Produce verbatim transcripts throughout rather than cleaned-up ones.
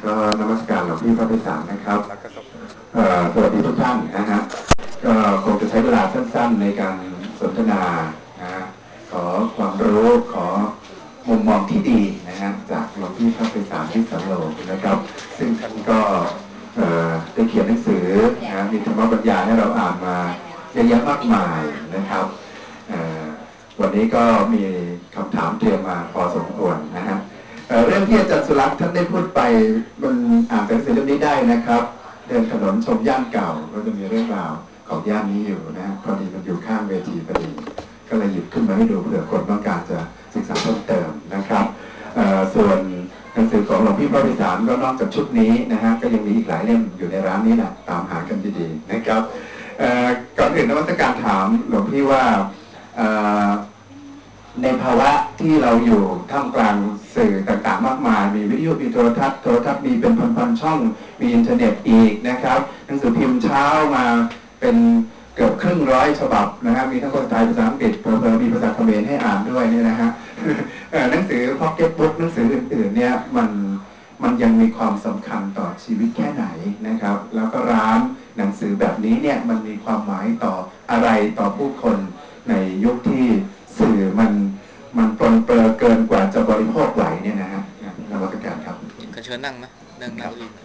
ก็นมัสการหลวงพี่พระภิกษานะครับแล้วก็ครับสวัสดีทุกท่านนะฮะก็คงจะใช้เวลาสั้นๆในการสนทนานะฮะขอความรู้ขอมุมมองที่ดีนะฮะจากหลวงพี่พระภิกษาที่สันโลนะครับซึ่งท่านก็ได้เขียนหนังสือนะมีธรรมบรรยายให้เราอ่านมาเยอะแยะมากมายนะครับวันนี้ก็มีคำถามเตรียมมาพอสมควรนะฮะเรื่องที่อาจารย์สุรักษ์ท่านได้พูดไปมันอ่านหนังสือเล่มนี้ได้นะครับเดินถนนชมย่านเก่าก็จะมีเรื่องราวของย่านนี้อยู่นะพอดีมันอยู่ข้างเวทีพอดีก็เลยหยิบขึ้นมาให้ดูเผื่อคนต้องการจะศึกษาเพิ่มเติมนะครับส่วนหนังสือของหลวงพี่พระภิกษาก็นอกจากชุดนี้นะฮะก็ยังมีอีกหลายเล่มอยู่ในร้านนี้แหละตามหากันดีๆนะครับก่อนอื่นนวัตการถามหลวงพี่ว่าในภาวะที่เราอยู่ท่ามกลางสื่อต่างๆมากมายมีวิทยุมีโทรทัศน์โทรทัศน์มีเป็นพันๆช่องมีอินเทอร์เน็ตอีกนะครับหนังสือพิมพ์เช้ามาเป็นเกือบครึ่งร้อยฉบับนะครับมีทั้งภาษาไทยภาษาอังกฤษเพิ่มมีภาษาเขมรให้อ่านด้วยนี่นะฮะหนังสือพ็อกเก็ตบุ๊กหนังสืออื่นๆเนี่ยมันมันยังมีความสำคัญต่อชีวิตแค่ไหนนะครับแล้วก็ร้านหนังสือแบบนี้เนี่ยมันมีความหมายต่ออะไรต่อผู้คนในยุคที่สื่อมันมันปลนเปลือเกินกว่าจะบริโภคไหวเนี่ยนะฮะนวัตกรรมครับขอเชิญนั่งไหมนั่งนั่งอีก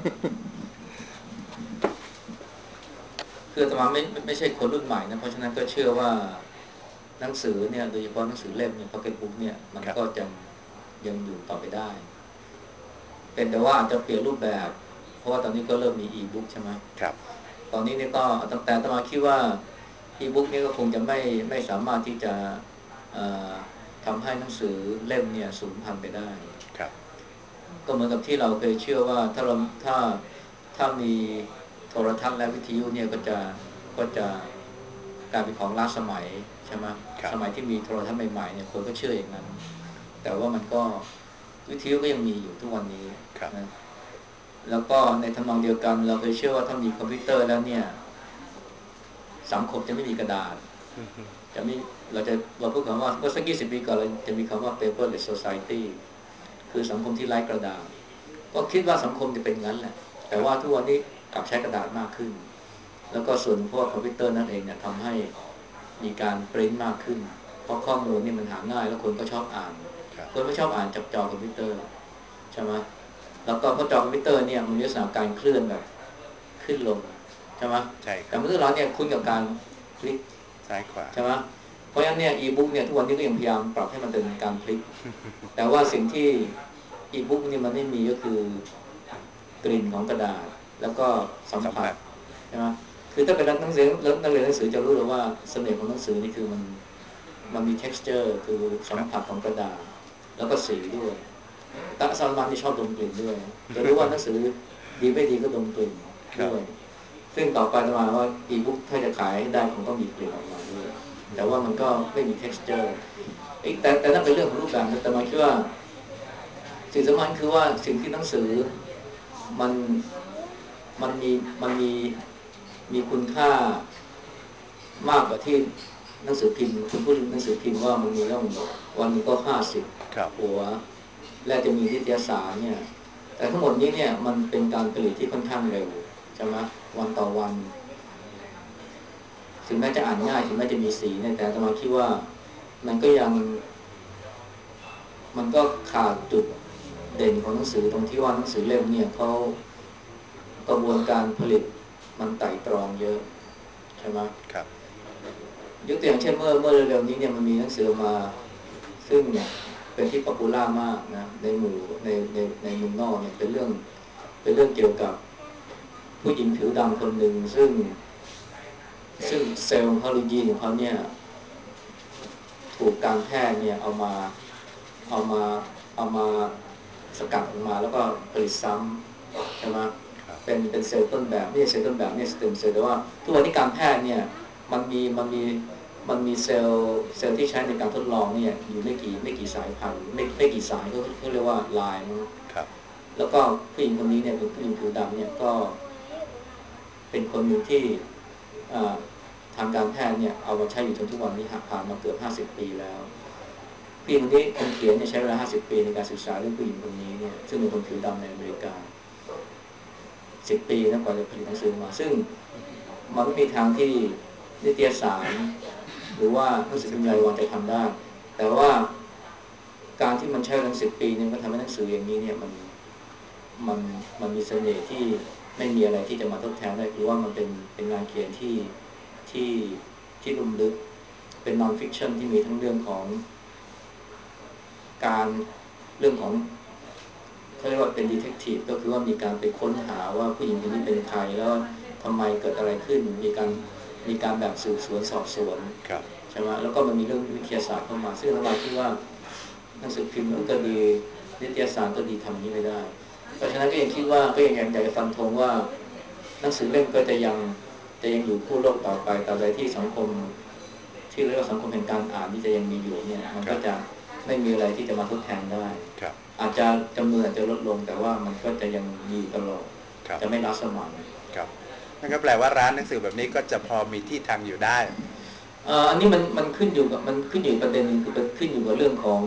คืออาตมาไม่ไม่ใช่คนรุ่นใหม่นะเพราะฉะนั้นก็เชื่อว่าหนังสือเนี่ยโดยเฉพาะหนังสือเล่มเนี่ยพ็อกเก็ตบุ๊กเนี่ยมันก็ยังยังอยู่ต่อไปได้เป็นแต่ว่าอาจจะเปลี่ยนรูปแบบเพราะว่าตอนนี้ก็เริ่มมีอีบุ๊กใช่ไหมครับตอนนี้เนี่ยก็ตั้งแต่อาตมาคิดว่าอีบุ๊กนี่ก็คงจะไม่ไม่สามารถที่จะทำให้หนังสือเล่มเนี่ยสูญพันธุ์ไปได้ครับก็เหมือนกับที่เราเคยเชื่อว่าถ้าเราถ้าถ้ามีโทรทัศน์และวิทยุเนี่ยก็จะก็จะกลายเป็นของล้าสมัยใช่ไหมสมัยที่มีโทรทัศน์ใหม่ๆเนี่ยคนก็เชื่ออย่างนั้นแต่ว่ามันก็วิทยุก็ยังมีอยู่ทุกวันนี้นะแล้วก็ในทำนองเดียวกันเราเคยเชื่อว่าถ้ามีคอมพิวเตอร์แล้วเนี่ยสังคมจะไม่มีกระดาษจะไม่เราจะเราพูดคำว่าเมื่อสักยี่สิบปีก่อนเราจะมีคำว่า paperless society คือสังคมที่ไร้กระดาษก็คิดว่าสังคมจะเป็นงั้นแหละแต่ว่าทุกวันนี้กลับใช้กระดาษมากขึ้นแล้วก็ส่วนพวกคอมพิวเตอร์นั่นเองเนี่ยทำให้มีการปริ้นมากขึ้นเพราะข้อมูลนี่มันหาง่ายแล้วคนก็ชอบอ่านคนไม่ชอบอ่านจากจอคอมพิวเตอร์ใช่ไหมแล้วก็เพราะจอคอมพิวเตอร์เนี่ยมันมีลักษณะการเคลื่อนแบบขึ้นลงใช่ไหมใช่แต่มนุษย์เราเนี่ยคุ้นกับการคลิกซ้ายขวาใช่ไหมเพราะฉะนั้นเนี่ยอีบุ๊กเนี่ยทุกวันนี้ก็ยังพยายามปรับให้มันเป็นการคลิกแต่ว่าสิ่งที่อีบุ๊กนี่มันไม่มีก็คือกลิ่นของกระดาษแล้วก็สัมผัสใช่ไหมคือถ้าเป็นนักเรียนนักเรียนหนังสือจะรู้เลยว่าเสน่ห์ของหนังสือนี่คือมันมันมี texture คือสัมผัสของกระดาษแล้วก็สีด้วยแต่สารมันที่ชอบดมกลิ่นด้วยจะรู้ว่าหนังสือดีไม่ดีก็ดมกลิ่นด้วยซึ่งต่อไปจะมาว่าอีบุ๊กถ้าจะขายได้คงต้องมีกลิ่นออกมาด้วยแต่ว่ามันก็ไม่มี texture แต่แต่นั่นเป็นเรื่องของรูปแบบแต่มาคิดว่าสิ่งสำคัญคือว่าสิ่งที่หนังสือมันมันมีมันมีมีคุณค่ามากกว่าที่หนังสือพิมพ์คุณพูดถึงหนังสือพิมพ์ว่ามันมีแล้ววันนึงก็ห้าสิบหัวและจะมีนิตยสารเนี่ยแต่ทั้งหมดนี้เนี่ยมันเป็นการผลิตที่ค่อนข้างเร็วใช่ไหมวันต่อวันถึงแม้จะอ่านง่ายถึงแม้จะมีสีเนี่ยแต่อาตมาคิดว่ามันก็ยังมันก็ขาดจุดเด่นของหนังสือตรงที่ว่าหนังสือเล่มเนี่ยเขากระบวนการผลิตมันไต่ตรองเยอะใช่ไหมครับยกตัวอย่างเช่นเมื่อเมื่อเร็วๆนี้เนี่ยมันมีหนังสือมาซึ่งเป็นที่ป๊อปปูล่ามากนะในหมู่ในในในเมืองนอกเนี่ยเป็นเรื่องเป็นเรื่องเกี่ยวกับผู้หญิงผิวดำคนหนึ่งซึ่งซึ่งเซลล์ฮอลลีจีนของเขาเนี่ยถูกการแพทย์เนี่ยเอามาเอามาเอามาสกัดออกมาแล้วก็ผลิตซ้ำใช่ไหมเป็นเป็นเซลล์ต้นแบบไม่ใช่เซลล์ต้นแบบเนี่ยสเต็มเซลล์แต่ว่าทุกวันนี้การแพทย์เนี่ยมันมีมันมีมันมีเซลล์เซลล์ที่ใช้ในการทดลองเนี่ยอยู่ไม่กี่ไม่กี่สายพันธุ์ไม่ไม่กี่สายก็เขาเรียกว่าลายมั้งแล้วก็ผู้หญิงคนนี้เนี่ยเป็นผู้หญิงผิวดำเนี่ยก็เป็นคนหนึ่งที่ทางการแพทย์เนี่ยเอามาใช้อยู่จนทุกวันนี้ผ่านมาเกือบห้าสิบปีแล้วผู้หญิงคนนี้คนเขียนเนี่ยใช้เวลาห้าสิบปีในการศึกษาเรื่องผู้หญิงคนนี้เนี่ยซึ่งเป็นคนผิวดำในอเมริกาสิบปีนะกว่าจะผลิตหนังสือมาซึ่งมันไม่มีทางที่นิตยสารหรือว่าหนังสือพิมพ์รายวันจะทำได้แต่ว่าการที่มันใช้เวลาสิบปีเนี่ยก็ทำให้หนังสืออย่างนี้เนี่ยมันมันมันมีเสน่ห์ที่ไม่มีอะไรที่จะมาทดแทนได้คือว่ามันเป็นเป็นงานเขียนที่ที่ที่ลุ่มลึกเป็นนอนฟิกชันที่มีทั้งเรื่องของการเรื่องของเขาเรียกว่าเป็นดีเทคทีฟก็คือว่ามีการไปค้นหาว่าผู้หญิงคนนี้เป็นใครแล้วทำไมเกิดอะไรขึ้นมีการมีการแบบสืบสวนสอบสวนใช่ไหมแล้วก็มันมีเรื่องวิทยาศาสตร์เข้ามาซึ่งเราคิดว่าหนังสือพิมพ์ก็ดีนิตยสารก็ดีทำนี้ไม่ได้เพราะฉะนั้นก็ยังคิดว่าก็ยังอยากจะฟันธงว่าหนังสือเล่มก็จะยังจะยังอยู่คู่โลกต่อไปตราบใดที่สังคมที่เรียกว่าสังคมแห่งการอ่านที่จะยังมีอยู่เนี่ยมันก็จะไม่มีอะไรที่จะมาทดแทนได้อาจจะจำนวนอาจจะลดลงแต่ว่ามันก็จะยังมีตลอดจะไม่ล้าสมัยครับนั่นก็แปลว่าร้านหนังสือแบบนี้ก็จะพอมีที่ทางอยู่ได้อันนี้มันมันขึ้นอยู่กับมันขึ้นอยู่ประเด็นคือขึ้นอยู่กับเรื่องของ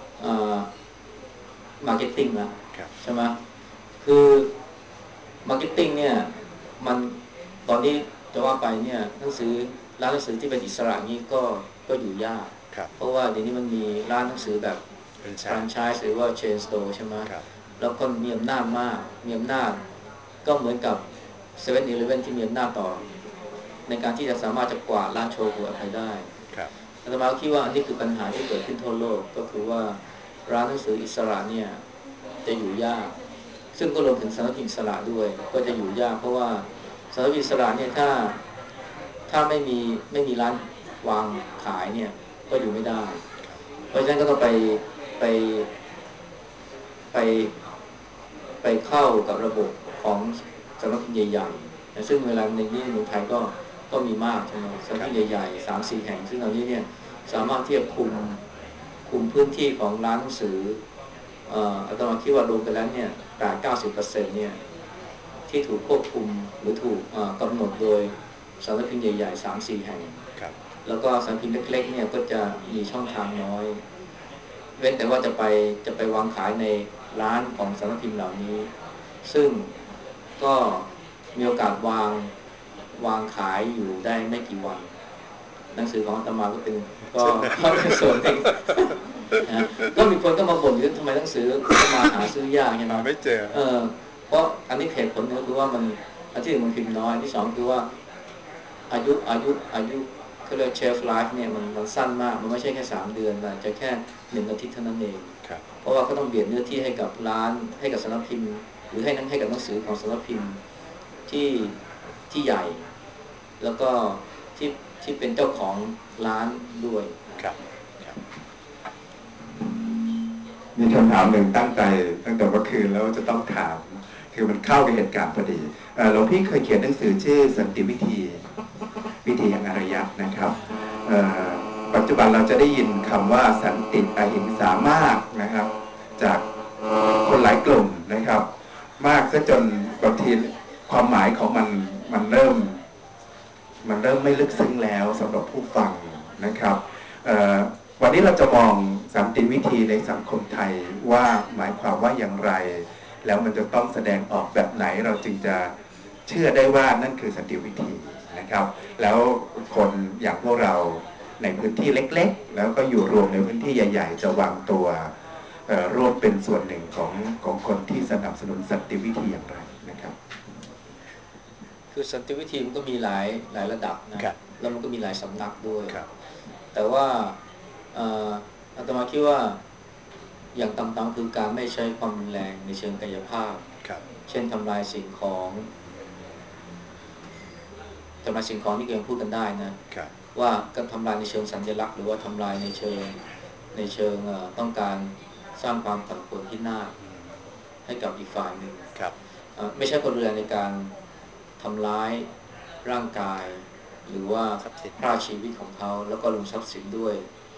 มาร์เก็ตติ้งนะใช่ไหมคือมาร์เก็ตติ้งเนี่ยมันตอนนี้จะว่าไปเนี่ยหนังสือร้านหนังสือที่เป็นอิสระนี้ก็ก็อยู่ยากเพราะว่าเดี๋ยวนี้มันมีร้านหนังสือแบบแฟรนไชส์หรือว่าเชนสโตร์ใช่ไหมแล้วก็มีอำนาจมากมีอำนาจก็เหมือนกับเซเว่นอีเลฟเว่นที่มีอำนาจต่อในการที่จะสามารถจะกวาดร้านโชว์หวยไปได้อาตมาคิดว่าอันนี้คือปัญหาที่เกิดขึ้นทั่วโลกก็คือว่าร้านหนังสืออิสระเนี่ยจะอยู่ยากซึ่งก็รวมถึงสำนักพิมพ์อิสระด้วยก็จะอยู่ยากเพราะว่าสำนักพิมพ์อิสระเนี่ยถ้าถ้าไม่มีไม่มีร้านวางขายเนี่ยก็อยู่ไม่ได้เพราะฉะนั้นก็ต้องไปไปไปไปเข้ากับระบบของสำนักพิมพ์ใหญ่ๆซึ่งเวลาในนี้เมืองไทยก็ก็มีมากใช่ไหมสำนักพิมพ์ใหญ่ๆ สามสี่ แห่งซึ่งเหล่านี้เนี่ยสามารถที่จะคุมคุมพื้นที่ของร้านหนังสือเอ่ออาตมาคิดว่ารวมกันแล้วเนี่ยแปดถึงเก้าสิบเปอร์เซ็นต์ เนี่ยที่ถูกควบคุมหรือถูกกำหนดโดยสำนักพิมพ์ใหญ่ๆ สามสี่ แห่งแล้วก็สำนักพิมพ์เล็กๆเนี่ยก็จะมีช่องทางน้อยเว้นแต่ว่าจะไปจะไปวางขายในร้านของสำนักพิมพ์เหล่านี้ซึ่งก็มีโอกาสวางวางขายอยู่ได้ไม่กี่วันหนังสือของอาตมาก็เป็นก็ก็เป็นส่วนหนึ่งนะก็มีคนก็มาบ่นอยู่ทำไมหนังสือก็มาหาซื้อยากใช่ไหมไม่เจอเออเพราะอันนี้เหตุผลนึงคือว่ามันอันที่หนึ่งมันพิมพ์น้อยที่สองคือว่าอายุอายุอายุเขาเรียกเชฟไลฟ์เนี่ยมันมันสั้นมากมันไม่ใช่แค่สามเดือนมันจะแค่หนึ่งอาทิตย์เท่านั้นเองเพราะว่าเขาต้องเบียดเนื้อที่ให้กับร้านให้กับสำนักพิมพ์หรือให้นั้นให้กับหนังสือของสำนักพิมพ์ที่ที่ใหญ่แล้วก็ที่ที่เป็นเจ้าของร้านด้วยครับมีคำถามหนึ่งตั้งใจตั้งแต่เมื่อคืนแล้วจะต้องถามคือมันเข้ากับเหตุการณ์พอดีหลวงพี่เคยเขียนหนังสือชื่อสันติวิธีวิธีแห่งอารยะนะครับปัจจุบันเราจะได้ยินคำว่าสันติอหิงสามากนะครับจากคนหลายกลุ่มนะครับมากซะจนบางทีความหมายของมันมันเริ่มมันเริ่มไม่ลึกซึ้งแล้วสำหรับผู้ฟังนะครับวันนี้เราจะมองสันติวิธีในสังคมไทยว่าหมายความว่าอย่างไรแล้วมันจะต้องแสดงออกแบบไหนเราจึงจะเชื่อได้ว่านั่นคือสันติวิธีนะครับแล้วคนอย่างพวกเราในพื้นที่เล็กๆแล้วก็อยู่รวมในพื้นที่ใหญ่ๆจะวางตัวร่วมเป็นส่วนหนึ่งของของคนที่สนับสนุนสันติวิธีอย่างไรนะครับคือสันติวิธีมันก็มีหลายหลายระดับนะแล้วมันก็มีหลายสำนักด้วยแต่ว่าอาตมาคิดว่าอย่างต่ำๆคือการไม่ใช้ความรุนแรงในเชิงกายภาพเช่นทำลายสิ่งของทำลายสิ่งของที่ยังพูดกันได้นะว่าการทำลายในเชิงสัญลักษณ์หรือว่าทำลายในเชิงในเชิงต้องการสร้างความปั่นป่วนที่น่าให้กับอีกฝ่ายหนึ่งไม่ใช่ความรุนแรงในการทำร้ายร่างกายหรือว่าฆ่าชีวิตของเขาแล้วก็ลงทรัพย์สินด้วย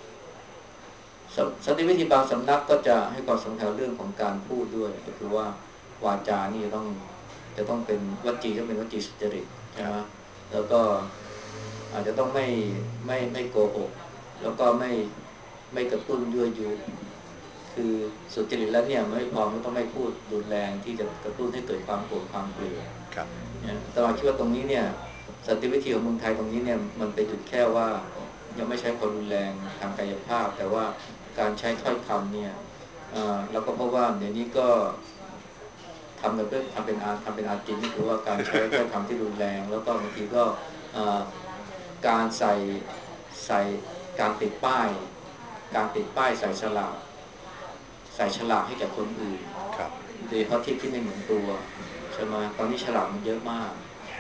สันติวิธีบางสำนักก็จะให้ความสำคัญเรื่องของการพูดด้วยก็คือว่าวาจานี่จะต้องจะต้องเป็นวจีต้องเป็นวจีสุจริตใช่ไหมแล้วก็อาจจะต้องไม่ไม่ไม่โกหกแล้วก็ไม่ไม่กระตุ้นยั่วยุคือสุจริตแล้วเนี่ยไม่พอไม่ต้องไม่พูดรุนแรงที่จะกระตุ้นให้เกิดความโกรธความเกลียดครับเนี่ยแต่เราคิดว่าตรงนี้เนี่ยสันติวิธีของเมืองไทยตรงนี้เนี่ยมันไปหยุดแค่ว่ายังไม่ใช้ความรุนแรงทางกายภาพแต่ว่าการใช้ถ้อยคำเนี่ยเราก็พบว่าเดี๋ยวนี้ก็ทำแบบทำเป็นอาร์ทำเป็นอาร์ตินี่คือว่าการใช้ถ้อยคำที่รุนแรงแล้วก็บางทีก็การใส่ใส่การติดป้ายการติดป้ายใส่ฉลากใส่ฉลากให้กับคนอื่นโดยเฉพาะที่ที่ไม่เหมือนตัวใช่ไหมตอนนี้ฉลากมันเยอะมาก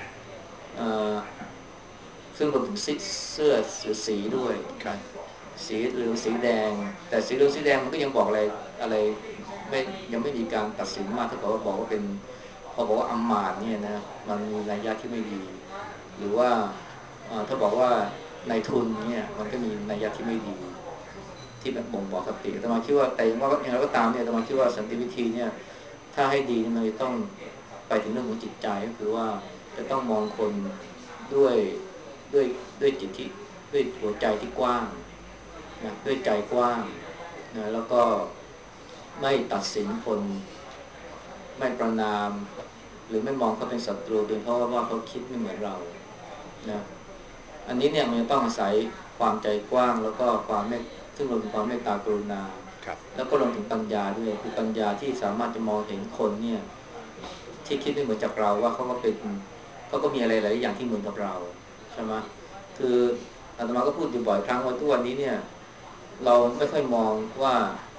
ซึ่งรวมถึงเสื้อสีด้วยสีเหลืองสีแดงแต่สีเหลืองสีแดงมันก็ยังบอกอะไรอะไรไม่ยังไม่มีการตัดสินมากถ้าบอกว่าบอกว่าเป็นพอบอกว่าอัมมาตย์เนี่ยนะมันมีนัยยะที่ไม่ดีหรือว่าถ้าบอกว่านายทุนเนี่ยมันก็มีนัยยะที่ไม่ดีที่แบบบ่งบอกสติแต่มาคิดว่าแต่ว่าอย่างไรก็ตามเนี่ยแต่มาคิดว่าสันติวิธีเนี่ยถ้าให้ดีมันจะต้องไปถึงเรื่องของจิตใจก็คือว่าจะต้องมองคนด้วยด้วยด้วยจิตที่ด้วยหัวใจที่กว้างนะด้วยใจกว้างนะแล้วก็ไม่ตัดสินคนไม่ประณามหรือไม่มองเขาเป็นศัตรูเป็นเพราะว่าเขาคิดไม่เหมือนเรานะอันนี้เนี่ยมันต้องอาศัยความใจกว้างแล้วก็ความเมตซึ่งรวมถึงความเมตตากรุณาแล้วก็รวมถึงปัญญาด้วยคือปัญญาที่สามารถจะมองเห็นคนเนี่ยที่คิดไม่เหมือนจากเราว่าเขาก็เป็นเขาก็มีอะไรหลายอย่างที่เหมือนกับเราใช่ไหมคืออาตมาก็พูดอยู่บ่อยครั้งว่าทุกวันนี้เนี่ยเราไม่ค่อยมองว่า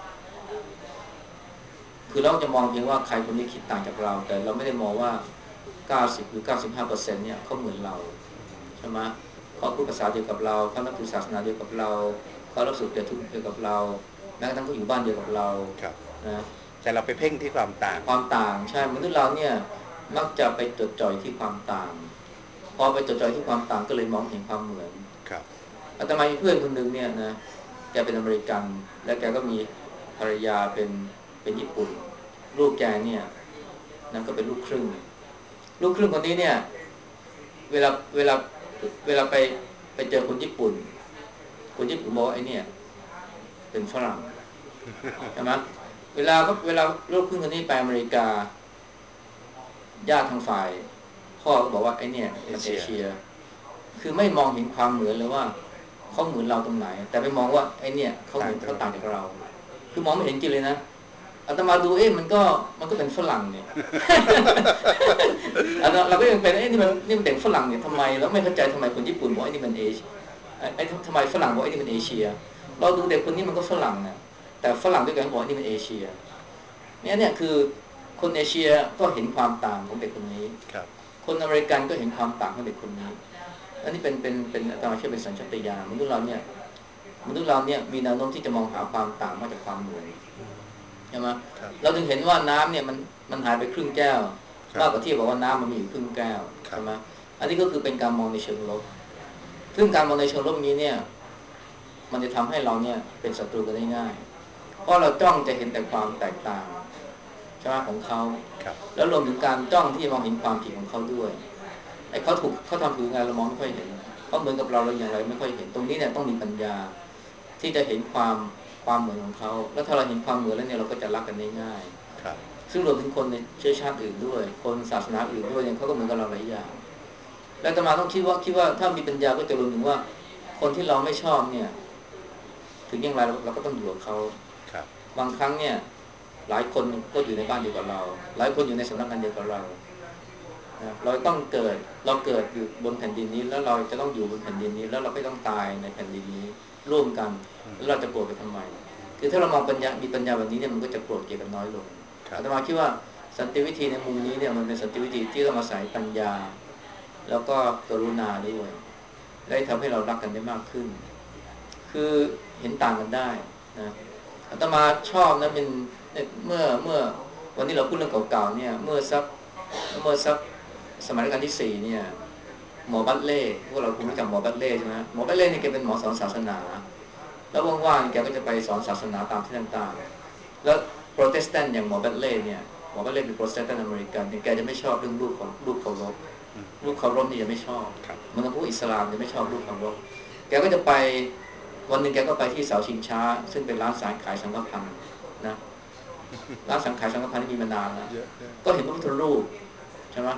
คือเราจะมองเพียงว่าใครคนนี้คิดต่างจากเราแต่เราไม่ได้มองว่าเก้าสิบหรือ เก้าสิบห้าเปอร์เซ็นต์ เนี่ยเขาเหมือนเราใช่ไหมเขาพูดภาษาเดียวกับเราเขานับถือศาสนาเดียวกับเราเขารับสุขเดียวทุกข์เดียวกับเราแม้กระทั่งเขาอยู่บ้านเดียวกับเรานะแต่เราไปเพ่งที่ความต่างความต่างใช่มนุษย์เราเนี่ยมักจะไปจดจ่อยที่ความต่างพอไปจดจ่อยที่ความต่างก็เลยมองเห็นความเหมือนอาตมามีเพื่อนคนนึงเนี่ยนะแกเป็นอเมริกันและแกก็มีภรรยาเป็นเป็นญี่ปุ่นลูกแกเนี่ยนั่นก็เป็นลูกครึ่งลูกครึ่งคนนี้เนี่ยเวลาเวลาเวลาไปไปเจอคนญี่ปุ่นคนญี่ปุ่นบอกไอ้เนี่ยเป็นฝรั่งใช่ไหมเวลาก็เวลาลูกครึ่งคนนี้ไปอเมริกาญาติทางฝ่ายพ่อก็บอกว่าไอ้เนี่ยเป็นเอเชียคือไม่มองเห็นความเหมือนเลยว่าเขาเหมือนเราตรงไหนแต่ไปมองว่าไอ้เนี่ยเขาเหมือนเขาต่างจากเราคือมองไม่เห็นจริงเลยนะอาตมาดูเอ๊ะมันก็มันก็เป็นฝรั่งเนี่ยเราก็ยังเป็นเอ๊ะนี่มันนี่มันเด็กฝรั่งเนี่ยทำไมแล้วไม่เข้าใจทำไมคนญี่ปุ่นบอกไอ้นี่มันเอเชียไอ้ทำไมฝรั่งบอกไอ้นี่มันเอเชียเราดูเด็กคนนี้มันก็ฝรั่งเนี่ยแต่ฝรั่งด้วยกันบอกนี่มันเอเชียเนี่ยเนี่ยคือคนเอเชียก็เห็นความต่างของเด็กคนนี้คนอเมริกันก็เห็นความต่างของเด็กคนนี้อันนี้เป็นเป็นเป็นอาตมาเชื่อเป็นสัญชาตญาณมนุษย์เราเนี่ยมนุษย์เราเนี่ยมีแนวโน้มที่จะมองหาความต่างมาจากความเหมือนใช่ไหมเราถึงเห็นว่าน้ำเนี่ยมันมันหายไปครึ่งแก้วมากกว่าที่บอกว่าน้ำมันมีอยู่ครึ่งแก้วใช่ไหมอันนี้ก็คือเป็นการมองในเชิงลบซึ่งการมองในเชิงลบนี้เนี่ยมันจะทำให้เราเนี่ยเป็นศัตรูกันได้ง่ายเพราะเราจ้องจะเห็นแต่ความแตกต่างใช่ไหมของเขาแล้วรวมถึงการจ้องที่จะมองเห็นความผิดของเขาด้วยไอ้เขาถูกเขาทำถูกไงเรามองไม่ค่อยเห็นเขาเหมือนกับเราเราอย่างไรไม่ค่อยเห็นตรงนี้เนี่ยต้องมีปัญญาที่จะเห็นความความเหมือนของเขาแล้วถ้าเราเห็นความเหมือนแล้วเนี่ยเราก็จะรักกันได้ง่ายซึ่งรวมถึงคนในเชื้อชาติอื่นด้วยคนศาสนาอื่นด้วยเนี่ยเขาก็เหมือนกับเราหลายอย่างแล้วอาตมาต้องคิดว่าคิดว่าถ้ามีปัญญาก็จะรวมถึงว่าคนที่เราไม่ชอบเนี่ยถึงอย่างไรเราก็ต้องอยู่กับเขาบางครั้งเนี่ยหลายคนก็อยู่ในบ้านเดียวกับเราหลายคนอยู่ในสำนักงานเดียวกับเราเราต้องเกิดเราเกิดอยู่บนแผ่นดินนี้แล้วเราจะต้องอยู่บนแผ่นดินนี้แล้วเราก็ต้องตายในแผ่นดินนี้ร่วมกันแล้วเราจะโกรธไปทำไมคือถ้าเรามองปัญญามีปัญญาแบบนี้เนี่ยมันก็จะโกรธเกลียดกันน้อยลงอาตมาคิดว่าสันติวิธีในมุมนี้เนี่ยมันเป็นสันติวิธีที่ต้องอาศัยปัญญาแล้วก็กรุณาด้วยได้ทำให้เรารักกันได้มากขึ้นคือเห็นต่างกันได้นะอาตมาชอบนะเป็นเมื่อเมื่อวันนี้เราพูดเรื่องเก่าๆเนี่ยเมื่อสักเมื่อสักสมัยรัชกาลที่สี่เนี่ยหมอบัตเล่พวกเราคงรู้จักหมอบัตเล่ใช่ไหมหมอบัตเล่นี่แกเป็นหมอสอนศาสนาแล้วว่างๆแกก็จะไปสอนศาสนาตามที่ต่างๆแล้วโปรเตสแตนต์อย่างหมอบัตเล่เนี่ยหมอบัตเล่เป็นโปรเตสแตนต์อเมริกันแกจะไม่ชอบเรื่องรูปของรูปเคารพรูปเคารพนี่จะไม่ชอบเหมือนกับพวกอิสลามจะไม่ชอบรูปเคารพแกก็จะไปวันหนึ่งแกก็ไปที่เสาชิงช้าซึ่งเป็นร้านสายขายสังฆพันธ์นะร้านสังขายสังฆพันธ์ที่มีมานานแล้วก็เห็นพระพุทธรูปใช่ไหม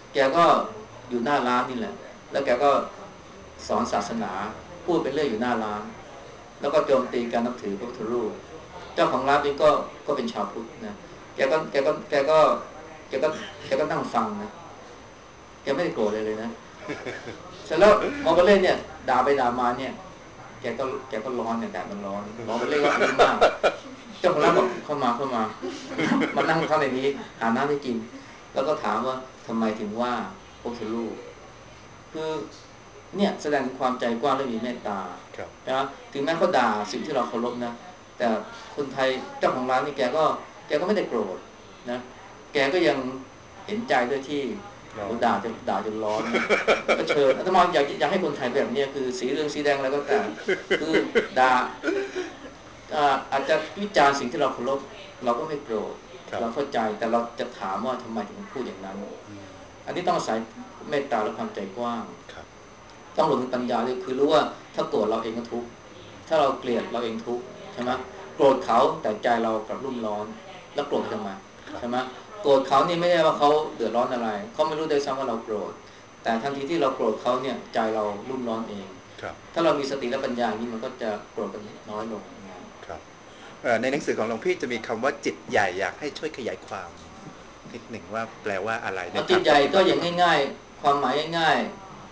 แกก็อยู่หน้าร้านนี่แหละแล้วแกก็สอนศาสนาพูดไปเรื่อยอยู่หน้าร้านแล้วก็โจมตีการนับถือพระพุทธรูปเจ้าของร้านนี่ก็ก็เป็นชาวพุทธนะแกก็แกก็แกก็แกก็แกก็นั่งฟังนะแกไม่ได้โกรธเลยเลยนะเสร็จแล้วหมอไปเล่นเนี่ยด่าไปด่ามาเนี่ยแกก็แกก็ร้อนเนี่ยแดดมันร้อนหมอไปเล่นก็อายุมากเจ้าของร้านบอกเข้ามาเข้ามามานั่งเข้าในนี้หาน้ำให้กินแล้วก็ถามว่าทำไมถึงว่าพระพุทธรูปคือเนี่ยแสดงความใจกว้างและมีเมตตานะถึงแม้เขาด่าสิ่งที่เราเคารพนะแต่คนไทยเจ้าของร้านนี่แกก็แกก็ไม่ได้โกรธนะแกก็ยังเห็นใจด้วยที่ด่าจะด่าจนร้อนก็เชิญอาตมาอยากอยากให้คนไทยแบบนี้คือสีเหลืองสีแดงอะไรก็แต่คือด่าอาจจะวิจารณ์สิ่งที่เราเคารพเราก็ไม่โกรธเราเข้าใจแต่เราจะถามว่าทำไมถึงพูดอย่างนั้นอันนี้ต้องอาศัยเมตตาและความใจกว้างต้องหลงปัญญาด้วยคือรู้ว่าถ้าโกรธเราเองก็ทุกข์ถ้าเราเกลียดเราเองทุกข์ใช่ไหมโกรธเขาแต่ใจเรากลับรุ่มร้อนแล้วโกรธทำไมใช่ไหมโกรธเขานี่ไม่ได้ว่าเขาเดือดร้อนอะไรเขาไม่รู้ด้วยซ้ำว่าเราโกรธแต่ทันทีที่เราโกรธเขาเนี่ยใจเรารุ่มร้อนเองถ้าเรามีสติและปัญญาอย่างนี้มันก็จะโกรธกันน้อยลงครับในหนังสือของหลวงพี่จะมีคำว่าจิตใหญ่อยากให้ช่วยขยายความนิดหนึ่งว่าแปลว่าอะไรจิตใหญ่ก็อย่างง่ายๆความหมายง่าย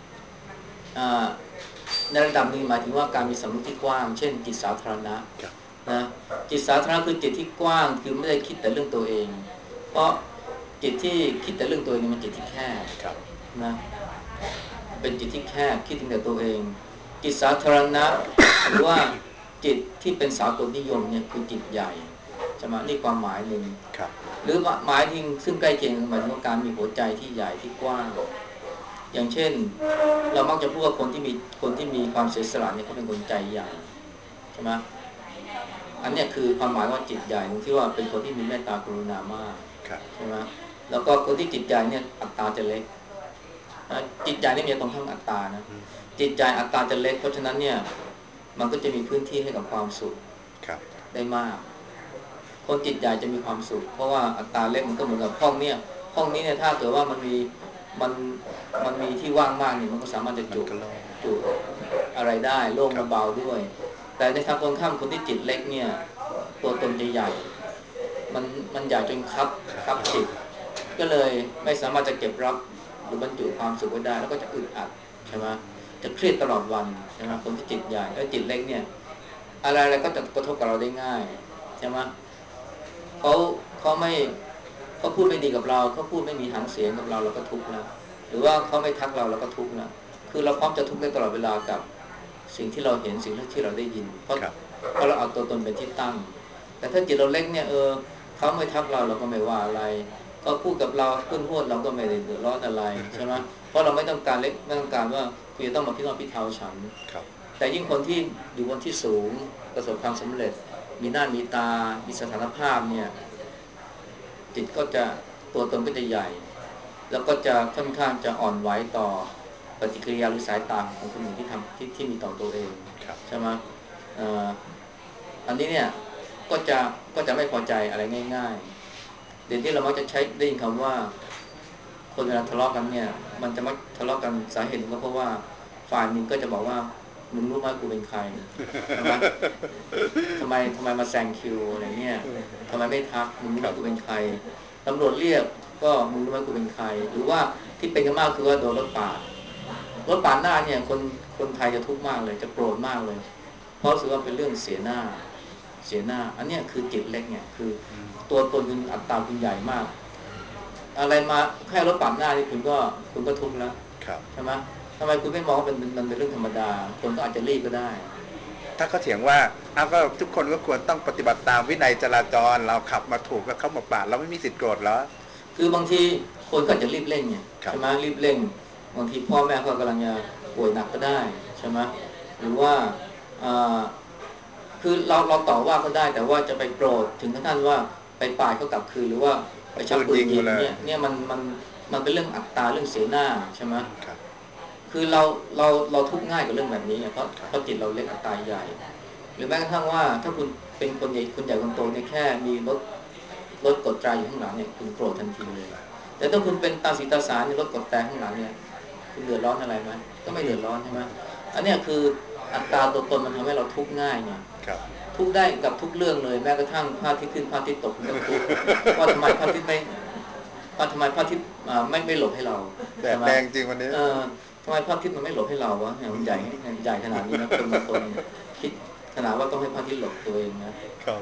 ๆในระดับนึงหมายถึงว่าการมีสำนึกที่กว้างเช่นจิตสาธารณะนะจิตสาธารณะคือจิตที่กว้างคือไม่ได้คิดแต่เรื่องตัวเองเพราะจิตที่คิดแต่เรื่องตัวเองมันจิตที่แคบนะเป็นจิตที่แคบคิดถึงแต่ตัวเองจิตสาธารณะหรือว่าจิตที่เป็นสากลนิยมเนี่ยคือจิตใหญ่ใช่ไหมนี่ความหมายหนึ่งหรือหมายที่ซึ่งใกล้เคียงหมายถึงการมีหัวใจที่ใหญ่ที่กว้างอย่างเช่นเรามักจะพูดว่าคนที่มีคนที่มีความเสียสละเนี่ยเขาเป็นคนใจใหญ่ใช่ไหมอันนี้คือความหมายว่าจิตใหญ่ที่ว่าเป็นคนที่มีเมตตากรุณามากใช่ไหมแล้วก็คนที่จิตใหญ่เนี่ยอัตตาจะเล็กจิตใจนี่มีตรงข้ามอัตตานะจิตใจอัตตาจะเล็กเพราะฉะนั้นเนี่ยมันก็จะมีพื้นที่ให้กับความสุขได้มากคนจิตใหญ่จะมีความสุขเพราะว่าอัตตาเล็กมันก็เหมือนกับห้องเนี่ยห้องนี้เนี่ยถ้าเกิดว่ามันมีมันมันมีที่ว่างมากเนี่ยมันก็สามารถจะจุจุอะไรได้โล่งเบาด้วย แต่ในทางตรงข้ามคนที่จิตเล็กเนี่ยตัวตนใหญ่มันมันใหญ่จนคับคับจิตก็เลยไม่สามารถจะเก็บรับหรือบรรจุความสุขไว้ได้แล้วก็จะอึดอัดใช่ไหมจะเครียดตลอดวันใช่ไหมคนที่จิตใหญ่แล้วจิตเล็กเนี่ยอะไรอะไรก็จะกระทบกับเราได้ง่ายใช่ไหมเขาเขาไม่เขาพูดไม่ดีกับเราเขาพูดไม่มีหางเสียงกับเราเราก็ทุกข์นะหรือว่าเขาไม่ทักเราเราก็ทุกข์นะคือเราพร้อมจะทุกข์ได้ตลอดเวลากับสิ่งที่เราเห็นสิ่งที่เราได้ยินเพราะเพราะเราเอาตัวตนเป็นที่ตั้งแต่ถ้าจิตเราเล็กเนี่ยเออเขาไม่ทักเราเราก็ไม่ว่าอะไรเขาพูดกับเราขึ้นพูดเราก็ไม่ได้เดือดร้อนอะไรใช่ไหมเพราะเราไม่ต้องการเล็กไม่ต้องการว่าคุณจะต้องมาพิจารณาพิเทาฉันแต่ยิ่งคนที่อยู่บนที่สูงประสบความสำเร็จมีหน้ามีตามีสถานภาพเนี่ยจิตก็จะตัวตนก็จะใหญ่แล้วก็จะค่อนข้างจะอ่อนไหวต่อปฏิกิริยาหรือสายตาของคนอื่นที่ทำที่ที่มีต่อตัวเองใช่ไหมอันนี้เนี่ยก็จะก็จะไม่พอใจอะไรง่ายๆเดี๋ยวนี้เรามักจะใช้ได้ยินคำว่าคนเวลาทะเลาะกันเนี่ยมันจะมักทะเลาะกันสาเหตุก็เพราะว่าฝ่ายหนึ่งก็จะบอกว่ามึงรู้ไหมกูเป็นใครใช่ไหมทำไมทำไมมาแซงคิวอะไรเนี่ยทำไมไม่ทักมึงรู้ไหมกูเป็นใครตำรวจเรียกก็มึงรู้ไหมกูเป็นใครหรือว่าที่เป็นกันมากคือว่าโดนรถปาดรถปาดหน้าเนี่ยคนคนไทยจะทุกข์มากเลยจะโกรธมากเลยเพราะรู้สึกว่าเป็นเรื่องเสียหน้าเสียหน้าอันนี้คือจิตเล็กเนี่ยคือตัวตนคุณอัตตาคุณใหญ่มากอะไรมาแค่รถปาดหน้านี่คุณก็คุณก็ทุกข์แล้วใช่ไหมทำไมคุณไม่มองว่าเป็นมันเป็นเรื่องธรรมดาคนก็อาจจะรีบก็ได้ถ้าเขาเถียงว่าเอาก็ทุกคนก็ควรต้องปฏิบัติตามวินัยจราจรเราขับมาถูกก็เข้ามาปาดเราไม่มีสิทธิ์โกรธแล้วคือบางทีคนก็จะรีบเร่งเนี่ยใช่ไหมรีบเร่งบางทีพ่อแม่เขากำลังจะป่วยหนักก็ได้ใช่ไหมหรือว่าคือเราเราต่อว่าเขาได้แต่ว่าจะไปโกรธถึงขั้นว่าไปปาดเขากลับคืนหรือว่าไปชักปืนยิงเนี่ยเนี่ยมันมันมันเป็นเรื่องอัตตาเรื่องเสียหน้าใช่ไหมคือเราเราเราทุกข์ง่ายกับเรื่องแบบนี้เพราะเพราะจิตเราเล็กอัตตาใหญ่หรือแม้กระทั่งว่าถ้าคุณเป็นคนใหญ่คนใหญ่คนโตเนี่ยแค่มีรถรถกดตราอยู่ข้างหลังเนี่ยคุณโกรธทันทีเลยแต่ถ้าคุณเป็นตาสีตาสารในรถกดแต่ข้างหลังเนี่ยคุณเดือดร้อนอะไรไหมก็ไม่เดือดร้อนใช่ไหมอันนี้คืออัตราตัวตนมันทำให้เราทุกข์ง่ายไงทุกข์ได้กับทุกเรื่องเลยแม้กระทั่งพระอาทิตย์ขึ้นพระอาทิตย์ตกคุณก็ทุกข์ว่าทำไมพระอาทิตย์ไม่ว่าทำไมพระอาทิตย์ไม่ไม่หลบให้เราแดดแดงจริงวันนี้เออทำไมพระอาทิตย์มันไม่หลบให้เราวะมันใหญ่ใหญ่ขนาดนี้นะคนบางคนคิดขนาดว่าต้องให้พระอาทิตย์หลบตัวเองนะครับ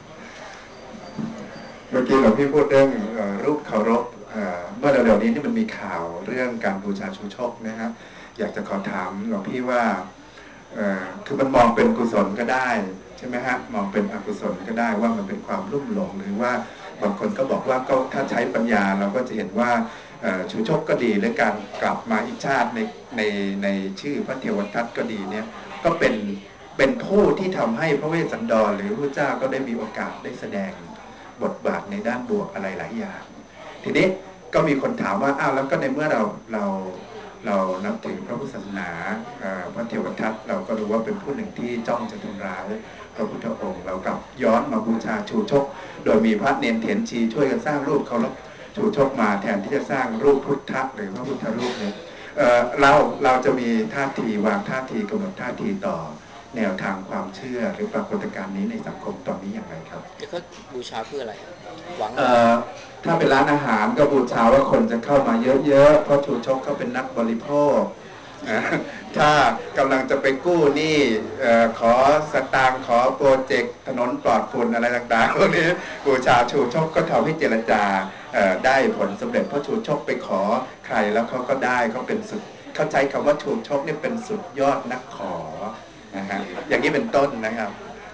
เมื่อกี้หลวงพี่พูดเรื่องรูปเคารพเมื่อเร็วๆนี้นี่มันมีข่าวเรื่องการบูชาชูชกนะฮะอยากจะขอถามหลวงพี่ว่าคือมันมองเป็นกุศลก็ได้ใช่ไหมฮะมองเป็นอกุศลก็ได้ว่ามันเป็นความลุ่มหลงหรือว่าบางคนก็บอกว่าก็ถ้าใช้ปัญญาเราก็จะเห็นว่าชูชกก็ดีหรือการกลับมาอีกชาติในในในชื่อพระเทวทัตก็ดีเนี่ยก็เป็นเป็นผู้ที่ทำให้พระเวสสันดรหรือพระเจ้าก็ได้มีโอกาสได้แสดงบทบาทในด้านบวกอะไรหลายอย่างทีนี้ก็มีคนถามว่าอ้าวแล้วก็ในเมื่อเราเราเรานับถือพระพุทธศาสนาพระเทวทัตเราก็รู้ว่าเป็นผู้หนึ่งที่จ้องจะทำร้ายพระพุทธองค์เรากลับย้อนมาบูชาชูชกโดยมีพระเนรเถรชีช่วยกันสร้างรูปเคารพชูชกมาแทนที่จะสร้างรูปพุทธะหรือพระพุทธรูปเนี่ยเเราเราจะมีท่าทีวางท่าทีกำหนดท่าทีต่อแนวทางความเชื่อหรือปรากฏการณ์นี้ในสังคมตอนนี้อย่างไรครับเขาบูชาเพื่ออะไรหวังถ้าเป็นร้านอาหารก็บูชาว่าคนจะเข้ามาเยอะๆเพราะชูชกเขาเป็นนักบริโภคถ้ากำลังจะไปกู้หนี้ขอสตางค์ขอโปรเจกต์ถนนปลอดฝุ่นอะไรต่างๆพวกนี้บูชาชูชกก็ทำให้เจรจาได้ผลสำเร็จเพราะชูชกไปขอใครแล้วเขาก็ได้เขาเป็นสุดเข้าใจคำว่าชูชกนี่เป็นสุดยอดนักขอนะฮะอย่างนี้เป็นต้นนะครับ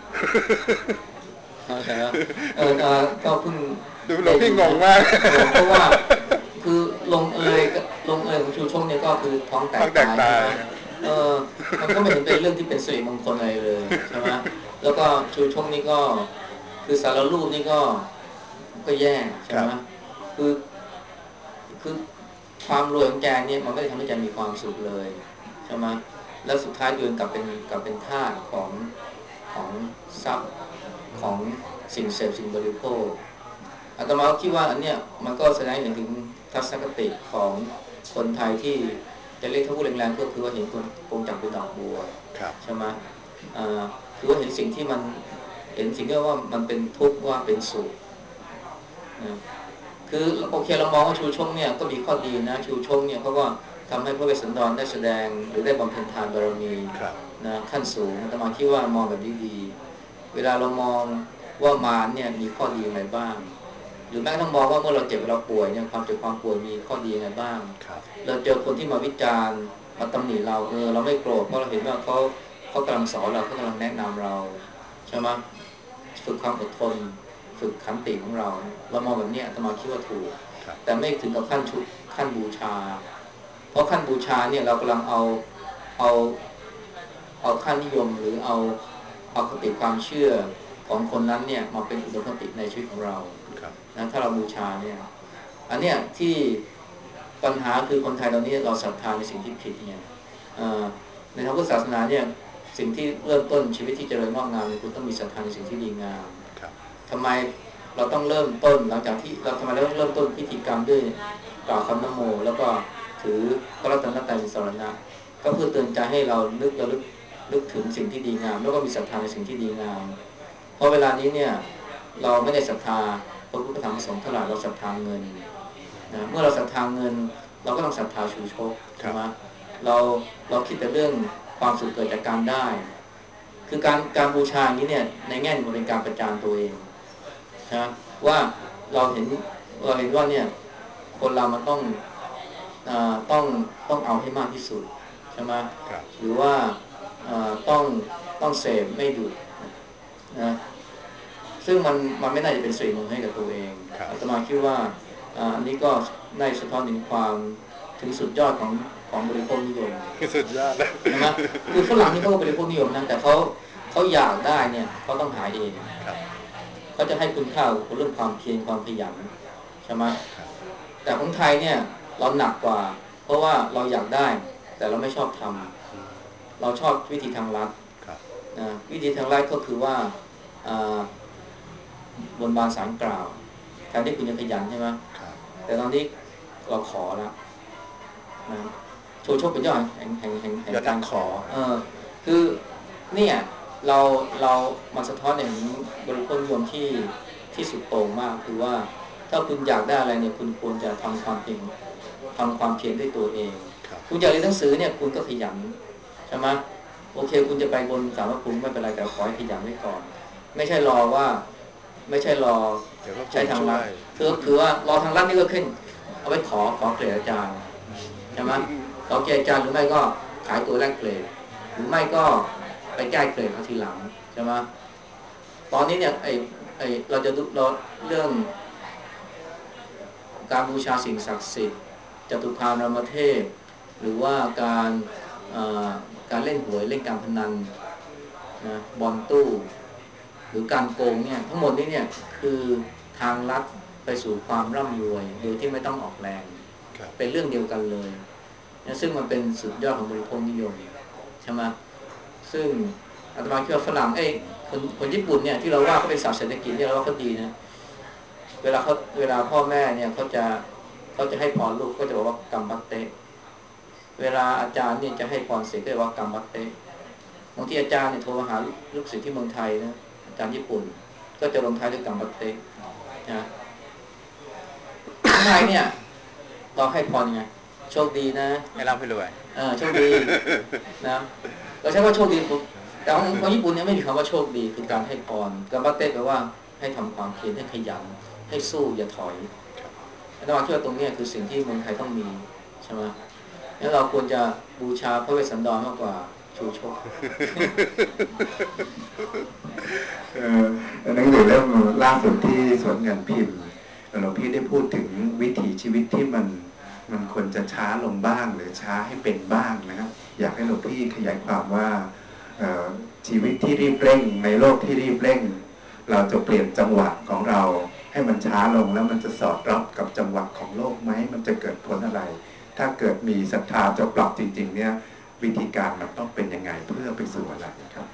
เออเออก็เพิ่งดูหลวงพี่งงมากเพราะว่าคือลงเอยลงเอยของชูชกเนี่ยก็คือท้องแตกตายใช่ไหมเออมันก็ไม่เห็นเป็นเรื่องที่เป็นสิริมงคลอะไรเลยใช่ไหมแล้วก็ชูชกนี่ก็คือสารรูปนี่ก็ก็แย่ใช่ไหมคือคือความรวยของแกเนี่ยมันไม่ได้ทำให้แกมีความสุขเลยใช่ไหมแล้วสุดท้ายโยนกลับเป็นกลับเป็นทาสของของทรัพย์ของสิ่งเสพสิ่งบริโภคอาตมาคิดว่าอันเนี้ยมันก็แสดงเห็นถึงทัศนคติของคนไทยที่จะเรียกถ้าพูดแรงๆก็คือว่าเห็นคนกงจักรเป็นดอกบัวใช่ไหมคือว่าเห็นสิ่งที่มันเห็นสิ่งที่ว่ามันเป็นทุกข์ว่าเป็นสุขนะคือโอเคเรามองว่าชูชกเนี่ยก็มีข้อดีนะชูชกเนี่ยเขาก็ทำให้พระเวสสันดรได้แสดงหรือได้บำเพ็ญทานบารมีนะขั้นสูงอาตมาคิดว่ามองแบบนี้ดีเวลาเรามองว่ามารเนี่ยมีข้อดีอะไรบ้างหรือแม้กระทั่งมองว่าเมื่อเราเจ็บเราป่วยเนี่ยความเจ็บความป่วยมีข้อดีอะไรบ้างเราเจอคนที่มาวิจารณ์มาตำหนิเราเออเราไม่โกรธเพราะเราเห็นว่าเขาเขากำลังสอนเราเขากำลังแนะนำเราใช่ไหมฝึกความอดทนฝึกขันติของเราเรามองแบบนี้อาตมาคิดว่าถูกแต่ไม่ถึงกับขั้นชุดขั้นบูชาเพราะขั้นบูชาเนี่ยเรากำลังเอาเอาเอาค่านิยมหรือเอาเอาคติความเชื่อของคนนั้นเนี่ยมาเป็นอุดมคติในชีวิตของเรานะถ้าเราบูชาเนี่ยอันเนี้ยที่ปัญหาคือคนไทยตอนนี้เราศรัทธาในสิ่งที่ผิดเนี่ยในทางพุทธศาสนาเนี่ยสิ่งที่เริ่มต้นชีวิตที่เจริญงอกงามคุณต้องมีศรัทธาในสิ่งที่ดีงามทำไมเราต้องเริ่มต้นหลังจากที่เราทำไมเราต้องเริ่มต้นพิธีกรรมด้วยกล่าวคำนโมแล้วก็ถือพระรัตนตรัยเป็นสรณะก็เพื่อเตือนใจให้เรานึกระลึกนึกถึงสิ่งที่ดีงามแล้วก็มีศรัทธาในสิ่งที่ดีงามเพราะเวลานี้เนี่ยเราไม่ได้ศรัทธาพระพุทธธรรมพระสงฆ์เท่าไหร่เราศรัทธาเงินนะเมื่อเราศรัทธาเงินเราก็ต้องศรัทธาชูชกใช่ไหมเราเราคิดแต่เรื่องความสุขเกิดจากการได้คือการการบูชาอย่างนี้เนี่ยในแง่มันเป็นการประจานตัวเองนะว่าเราเห็นเราเห็นว่าเนี่ยคนเรามันต้องอ่าต้องต้องเอาให้มากที่สุดใช่ไหมหรือว่าต้องต้องเสพไม่หยุดนะซึ่งมันมันไม่น่าจะเป็นสิริมงคลให้กับตัวเองอาตมาคิดว่าอันนี้ก็ได้สะท้อนถึงความถึงสุดยอดของของบริโภคนิยมสุดยอดเลยใช่ไหมคือฝรั่งนี่เขาก็บริโภคนิยมนะแต่เขาเขาอยากได้เนี่ยเขาต้องหาเองเขาจะให้คุณค่ากับเรื่องความเพียรความขยันใช่ไหมแต่ของไทยเนี่ยเราหนักกว่าเพราะว่าเราอยากได้แต่เราไม่ชอบทำเราชอบวิธีทางลัดนะวิธีทางลัดก็คือว่าบนบานสารกล่าวแทนที่คุณจะขยันใช่ไหมแต่ตอนนี้เราขอแล้วนะโชว์โชคเป็นยอดแห่งแห่งแห่งแห่งการขอเออคือเนี่ยเราเรามาสะท้อนอย่างนี้บริโภคนิยมที่ที่สุดโต่งมากคือว่าถ้าคุณอยากได้อะไรเนี่ยคุณควรจะทำความเพียรทำความเพียรด้วยตัวเองคุณอยากเรียนหนังสือเนี่ยคุณก็ขยันใช่ไหมโอเคคุณจะไปบนสารพระภูมิไม่เป็นไรแต่ขอให้ขยันไว้ก่อนไม่ใช่รอว่าไม่ใช่รอใช้ทางลัดคือคือว่ารอทางลัดนี่ก็ขึ้นเอาไปขอขอเกรดอาจารย์ใช่ไหมขอเกรดอาจารย์หรือไม่ก็ขายตัวแรกเกรดหรือไม่ก็ไปแก้เกรดเอาทีหลังใช่ไหมตอนนี้เนี่ยไอไอเราจะดูเราเรื่องการบูชาสิ่งศักดิ์สิทธิ์จตุคามรามเทพหรือว่าการการเล่นหวยเล่นการพนันนะบอลตู้หรือการโกงเนี่ยทั้งหมดนี้เนี่ยคือทางลัดไปสู่ความร่ำรวยโดยที่ไม่ต้องออกแรงเป็นเรื่องเดียวกันเลยนะซึ่งมันเป็นสุดยอดของบริโภคนิยมใช่ไหมซึ่งอาตมาคิดว่าฝรั่งเอ้คนคนญี่ปุ่นเนี่ยที่เราว่าเขาเป็นศาสตร์เศรษฐกิจเนี่ยเราว่าเขาดีนะเวลาเขาเวลาพ่อแม่เนี่ยเขาจะเขาจะให้พรลูกก็จะบอกว่ากัมบัตเตเวลาอาจารย์เนี่ยจะให้พรศิษย์ก็จะว่ากัมบัตเตบางทีอาจารย์เนี่ยโทรมาหาลูกศิษย์ที่เมืองไทยนะอาจารย์ญี่ปุ่นก็จะลงท้ายด้วยกัมบัตเตนะไทยเนี่ยเราให้พรไงโชคดีนะให้ร่ำให้รวยเออโชคดีนะเราใช้ว่าโชคดีแต่ของของญี่ปุ่นเนี่ยไม่มีคำว่าโชคดีคือการให้พรกัมบัตเตแปลว่าให้ทำความเพียรให้ขยันให้สู้อย่าถอยแล้วเราคิดว่าตรงนี้คือสิ่งที่เมืองไทยต้องมีใช่ไหมแล้วเราควรจะบูชาพระเวสสันดรมากกว่าชูโชคเออหนังสือเล่มล่าสุดที่สวนเงินพิมพ์หลวงพี่ได้พูดถึงวิถีชีวิตที่มันมันควรจะช้าลงบ้างหรือช้าให้เป็นบ้างนะครับอยากให้หลวงพี่ขยายความว่าชีวิตที่รีบเร่งในโลกที่รีบเร่งเราจะเปลี่ยนจังหวะของเราให้มันช้าลงแล้วมันจะสอดรับกับจังหวะของโลกไหมมันจะเกิดผลอะไรถ้าเกิดมีศรัทธาจะปรับจริงๆเนี่ยวิธีการมันต้องเป็นยังไงเพื่อไปสู่อะไรครับ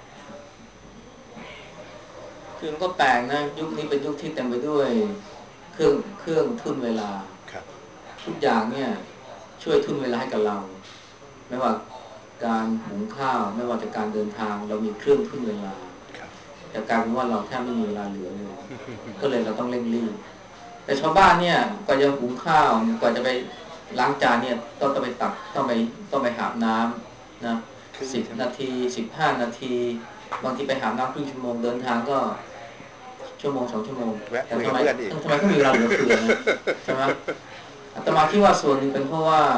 คือมันก็แปลกนะยุคนี้เป็นยุคที่เต็มไปด้วยเครื่องเครื่องทุ่นเวลาทุกอย่างเนี่ยช่วยทุ่นเวลาให้กับเราไม่ว่าการหุงข้าวไม่ว่าจะการเดินทางเรามีเครื่องทุ่นเวลาแต่กลายเป็นว่าเราแทบไม่มีเวลาเหลือเลยก็เลยเราต้องเร่งรีบแต่ชาวบ้านเนี่ยกว่าจะหุงข้าวกว่าจะไปล้างจานเนี่ยต้องต้องไปตักต้องไปต้องไปหาน้ำนะสิบนาทีสิบห้านาทีบางทีไปหาน้ำครึ่งชั่วโมงเดินทางก็ชั่วโมงสองชั่วโมงแต่ทำไมทำไมก็มีเวลาเหลือเฟือนะใช่ไหมอาตมาคิดว่าส่วนหนึ่งเป็นเพราะว่า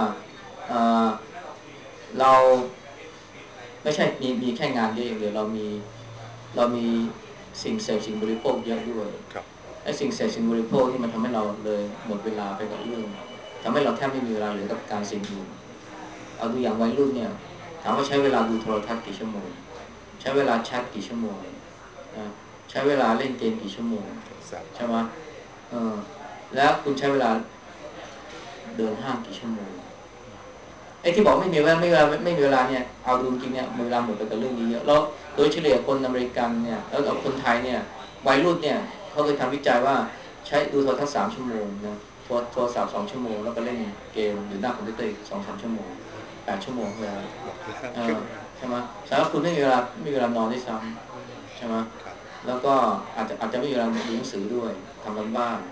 เราไม่ใช่มีมีแค่งานเยอะอย่างเดียวเรามีเรามีสิ่งเสพสิ่งบริโภคเยอะด้วยไอ้สิ่งเสพสิ่งบริโภคนี่มันทำให้เราเลยหมดเวลาไปกับเรื่องทำให้เราแทบไม่มีเวลาเหลือกับการสิ่งอื่นเอาดูอย่างวัยรุ่นเนี่ยถามว่าใช้เวลาดูโทรทัศน์กี่ชั่วโมงใช้เวลาแชทกี่ชั่วโมงใช้เวลาเล่นเกมกี่ชั่วโมงใช่ไหมเออแล้วคุณใช้เวลาเดินห้างกี่ชั่วโมงไอ้ที่บอกไม่มีเวลาไม่มีเวลาไม่มีเวลาเนี่ยเอาดูจริงเนี่ยเวลาหมดไปกับเรื่องนี้เยอะแล้วโดยเฉลี่ยคนอเมริกันเนี่ยแล้วเอาคนไทยเนี่ยวัยรุ่นเนี่ยเขาเคยทำวิจัยว่าใช้ดูโทรทัศน์สามชั่วโมงนะโทรโทรศัพท์สองชั่วโมงแล้วก็เล่นเกมอยู่หน้าคอมพิวเตอร์อีกสองสามชั่วโมงแปดชั่วโมงเลยเออใช่ไหมสำหรับคุณไม่มีเวลาไม่มีเวลานอนด้วยซ้ำใช่ไหมแล้วก็อาจจะอาจจะไม่มีเวลาดูหนังสือด้วยทำกันบ้าน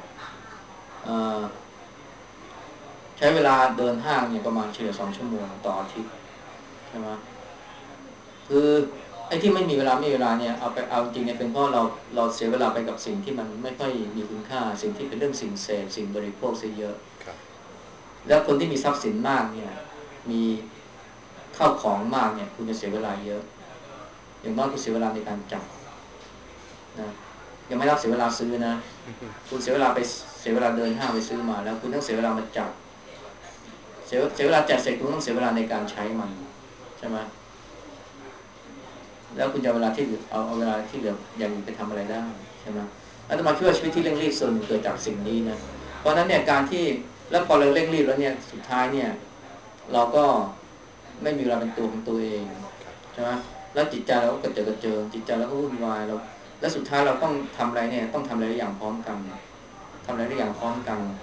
ใช้เวลาเดินห้างเนี่ยประมาณเฉลี่ยสองชั่วโมงต่ออาทิตย์ใช่ไหมคือไอ้ที่ไม่มีเวลาไม่มีเวลาเนี่ยเอาไปเอาจริงเนี่ยเป็นเพราะเราเราเสียเวลาไปกับสิ่งที่มันไม่ค่อยมีคุณค่าสิ่งที่เป็นเรื่องสิ่งเสพสิ่งบริโภคซะเยอะแล้วคนที่มีทรัพย์สินมากเนี่ยมีข้าวของมากเนี่ยคุณจะเสียเวลาเยอะอย่างน้อยคุณเสียเวลาในการจับนะยังไม่รับเสียเวลาซื้อนะคุณเสียเวลาไปเสียเวลาเดินห้างไปซื้อมาแล้วคุณต้องเสียเวลามาจับเสียเสียเวลาจัดเสร็จคุณต้องเสียเวลาในการใช้มันใช่ไหมแล้วคุณจะเวลาที่เอาเอาเวลาที่เหลืออย่างอื่นไปทำอะไรได้ใช่ไหมอาตมาคิดว่าชีวิตที่เร่งรีบส่วนเกิดจากสิ่งนี้นะเพราะนั้นเนี่ยการที่แล้วพอเราเร่งรีบแล้วเนี่ยสุดท้ายเนี่ยเราก็ไม่มีเวลาเป็นตัวของตัวเองใช่ไหมแล้วจิตใจเราก็กระเจิดกระเจิงจิตใจเราก็วุ่นวายเราและสุดท้ายเราต้องทำอะไรเนี่ยต้องทำอะไรอย่างพร้อมกันทำอะไรได้อย่างพร้อมกัน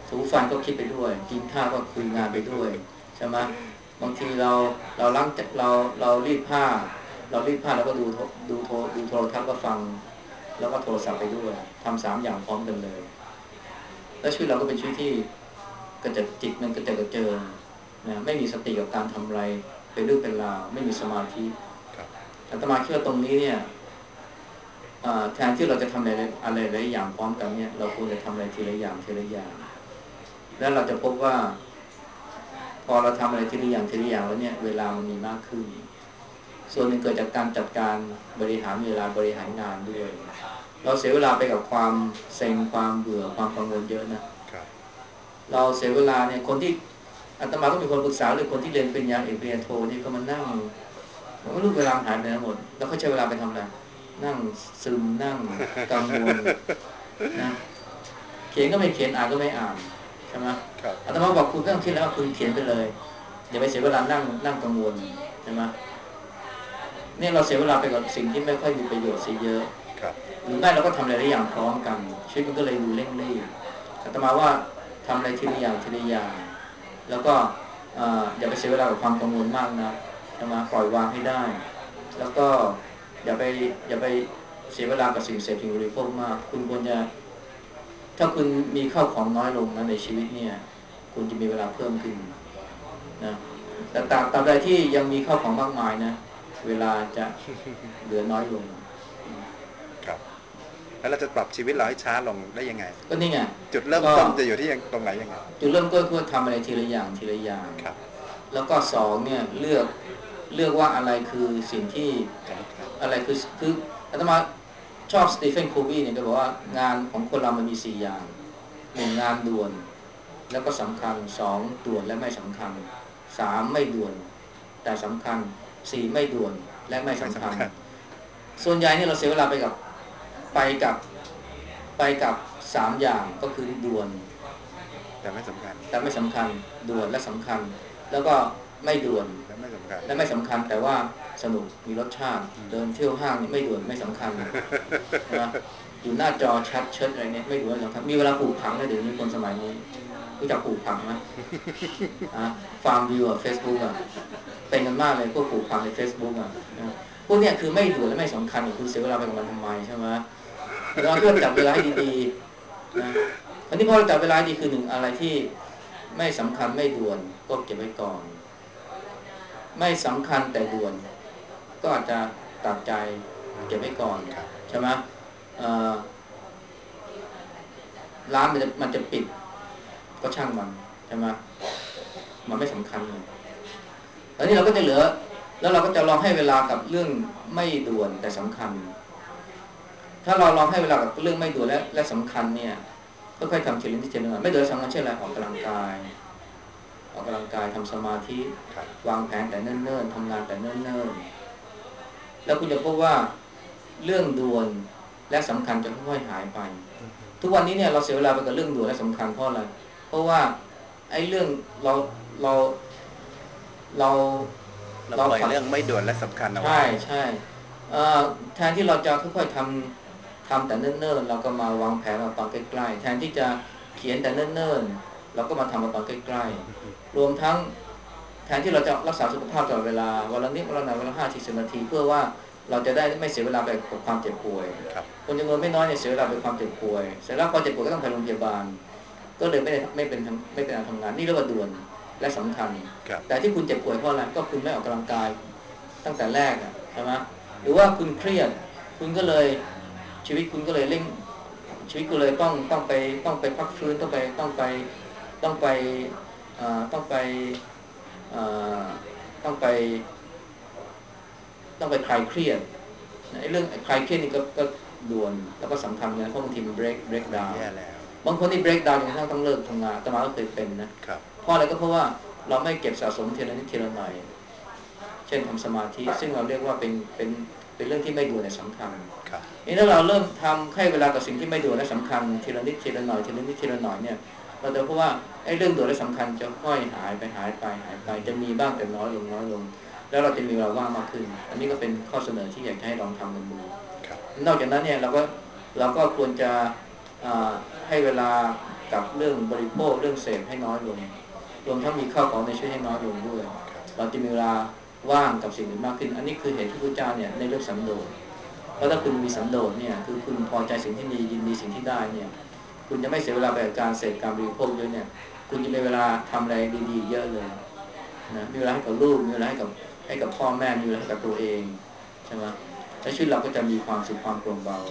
ถูฟันก็คิดไปด้วยกินข้าวก็คุยงานไปด้วยใช่ไหมบางทีเราเราล้างเราเรารีดผ้าเรารีดผ้าแล้วก็ดูดูโทรดูโทรทัศน์ก็ฟังแล้วก็โทรศัพท์ไปด้วยทำสามอย่างพร้อมกันเลยแล้วชีวิตเราก็เป็นชีวิตที่กระเจิดจิตมันกระเจิดกระเจิงนะไม่มีสติกับการทำอะไรเป็นเรื่องเป็นราวไม่มีสมาธิอาตมาคิดว่าตรงนี้เนี่ยแทนที่เราจะทำอะไรอะไรหลายอย่างพร้อมกันเนี่ยเราควรจะทำอะไรทีละอย่างทีละอย่างแล้วเราจะพบว่าพอเราทำอะไรทีละอย่างทีละอย่างแล้วเนี่ยเวลามันมีมากขึ้นส่วนหนึ่งเกิดจากการจัดการบริหารเวลาบริหารงานด้วยเราเสียเวลาไปกับความเซ็งความเบื่อความกังวลเยอะนะเราเสียเวลาเนี่ยคนที่อาตมาก็มีคนปรึกษาเลยคนที่เรียนปริญญาเอกปริญญาโทนี่ก็มานั่งผมไม่รู้เวลาหายไปไหนหมดแล้วเขาใช้เวลาไปทำอะไรนั่งซึมนั่งกังวลนะเขียนก็ไม่เขียนอ่านก็ไม่อ่านใช่ไหมอาตมาบอกคุณไม่ต้องคิดแล้วคุณเขียนไปเลยอย่าไปเสียเวลานั่งนั่งกังวลใช่ไหมเนี่ยเราเสียเวลาไปกับสิ่งที่ไม่ค่อยมีประโยชน์เสียเยอะหรือไม่เราก็ทำอะไรหลายอย่างพร้อมกันชีวิตมันก็เลยดูเร่งรีบอาตมาว่าทำอะไรทีละอย่างทีละอย่างแล้วก็อย่าไปเสียเวลากับความกังวลมากนะใช่ไหมปล่อยวางให้ได้แล้วก็อย่าไปอย่าไปเสียเวลากับสิ่งเสพสิ่งบริโภคมากคุณควรจะถ้าคุณมีข้าวของน้อยลงนะในชีวิตเนี่ยคุณจะมีเวลาเพิ่มขึ้นนะแต่ตราบตราบใดที่ยังมีข้าวของมากมายนะเวลาจะเหลือน้อยลงครับแล้วเราจะปรับชีวิตเราให้ช้าลงได้ยังไงก็นี่ไงจุดเริ่มต้นจะอยู่ที่ตรงไหนยังไงจุดเริ่มต้นคือทำอะไรทีละอย่างทีละอย่างแล้วก็สองเนี่ยเลือกเลือกว่าอะไรคือสิ่งที่อะไรคือคืออาตมาชอบสตีเฟนโควีเนี่ยก็บอกว่างานของคนเรามันมีสี่อย่างหนึ่งงานด่วนแล้วก็สำคัญสองด่วนและไม่สำคัญสามไม่ด่วนแต่สำคัญสี่ไม่ด่วนและไม่สำคัญส่วนใหญ่เนี่ยเราเสียเวลาไปกับไปกับไปกับสามอย่างก็คือด่วนแต่ไม่สำคัญแต่ไม่สำคัญด่วนและสำคัญแล้วก็ไม่ด่วนและไม่สำคัญและไม่สำคัญแต่ว่าสนุกมีรสชาติเดินเที่ยวห้างนี่ไม่ด่วนไม่สำคัญนะอยู่หน้าจอแชทเชิดอะไรเนี่ยไม่ด่วนไม่สำคัญมีเวลาปลูกผังเลยเดี๋ยวนี้คนสมัยนี้รู้จักปลูกผังไหมอ่ะฟาร์มวิวอ่ะเฟซบุ๊กอ่ะเป็นกันมากเลยพวกปลูกผังในเฟซบุ๊กอ่ะพวกเนี้ยคือไม่ด่วนและไม่สำคัญคุณเสียเวลาไปกับมันทำไมใช่ไหมเราเลือกจับเวลาให้ดีๆนะอันนี้พอเราจับเวลาดีคือหนึ่งอะไรที่ไม่สำคัญไม่ด่วนก็เก็บไว้ก่อนไม่สำคัญแต่ด่วนก็อาจจะตัดใจเก็บไว้ก่อนใช่ไหมร้านมันจะมันจะปิดก็ช่างมันใช่ไหมมันไม่สำคัญเลยแล้วนี่เราก็จะเหลือแล้วเราก็จะลองให้เวลากับเรื่องไม่ด่วนแต่สำคัญถ้าเราลองให้เวลากับเรื่องไม่ด่วนและและสำคัญเนี่ยค่อยๆทำทีละนิดทีละหน่อยไม่ด่วนสำคัญเช่นอะไรออกกำลังกายออกกำลังกายทำสมาธิวางแผนแต่เนิ่นๆทำงานแต่เนิ่นๆแล้วคุณจะพบว่าเรื่องด่วนและสำคัญจะค่อยๆหายไปทุกวันนี้เนี่ยเราเสียเวลาไปกับเรื่องด่วนและสำคัญเพราะอะไรเพราะว่าไอ้เรื่องเราเราเราเราปล่อยเรื่องไม่ด่วนและสำคัญเอาไว้ใช่ใช่แทนที่เราจะค่อยๆทำทำแต่เนิ่นๆเราก็มาวางแผนเอาตอนใกล้ๆแทนที่จะเขียนแต่เนิ่นๆเราก็มาทำเอาตอนใกล้ๆรวมทั้งแทนที่เราจะรักษาสุขภาพตลอดเวลาวันละนิดวันละหน่อยวันละห้าทีสิบนาทีเพื่อว่าเราจะได้ไม่เสียเวลาไปกับความเจ็บป่วยคนจำนวนไม่น้อยเนี่ยเสียเวลาไปความเจ็บป่วยเสร็จแล้วพอเจ็บป่วยก็ต้องไปโรงพยาบาลก็เลยไม่ได้ไม่เป็นไม่เป็นการทำงานนี่เรียกว่าด่วนและสำคัญแต่ที่คุณเจ็บป่วยเพราะอะไรก็คุณไม่ออกกำลังกายตั้งแต่แรกใช่ไหมหรือว่าคุณเครียดคุณก็เลยชีวิตคุณก็เลยเร่งชีวิตก็เลยต้องต้องไปต้องไปพักฟื้นต้องไปต้องไปต้องไปต้องไปต้องไปต้องไปคลายเครียดไอ้เรื่องคลายเครียดนี่ก็ก็ด่วนแล้วก็สำคัญนะเพราะบางทีมัน break break down บางคนที่ break down จนกระทั่งต้องเลิกทำงานแต่มาก็เคยเป็นนะเพราะอะไรก็เพราะว่าเราไม่เก็บสะสมทีละนิดทีละหน่อยเช่นทำสมาธิซึ่งเราเรียกว่าเป็นเป็นเป็นเรื่องที่ไม่ด่วนแต่สำคัญนี่ถ้าเราเริ่มทำให้เวลากับสิ่งที่ไม่ด่วนและสำคัญทีละนิดทีละหน่อยทีละนิดทีละหน่อยเนี่ยเราจะพบว่าไอ้เรื่องด่วนและสำคัญจะค่อยหายไปหายไปหายไปจะมีบ้างแต่น้อยลงน้อยลงแล้วเราจะมีเวลาว่างมากขึ้นอันนี้ก็เป็นข้อเสนอที่อยากให้ลองทำกันดูนอกจากนั้นเนี่ยเราก็เราก็ควรจะให้เวลากับเรื่องบริโภคเรื่องเสพให้น้อยลงรวมทั้งมีข้าวของในชีวิตให้น้อยลงด้วยเราจะมีเวลาว่างกับสิ่งอื่นมากขึ้นอันนี้คือเหตุที่พระเจ้าเนี่ยในเรื่องสันโดษเพราะถ้าคุณมีสันโดษเนี่ยคือคุณพอใจสิ่งที่มียินดีสิ่งที่ได้เนี่ยคุณจะไม่เสียเวลาไปกับการเสพการบริโภคด้วยเนี่ยคุณจะมีเวลาทำอะไรดีๆเยอะเลยนะมีเวลาให้กับลูกมีเวลาให้กับให้กับพ่อแม่มีเวลาให้กับตัวเองใช่ไหมและชีวิตเราก็จะมีความสุขความโปร่งเบา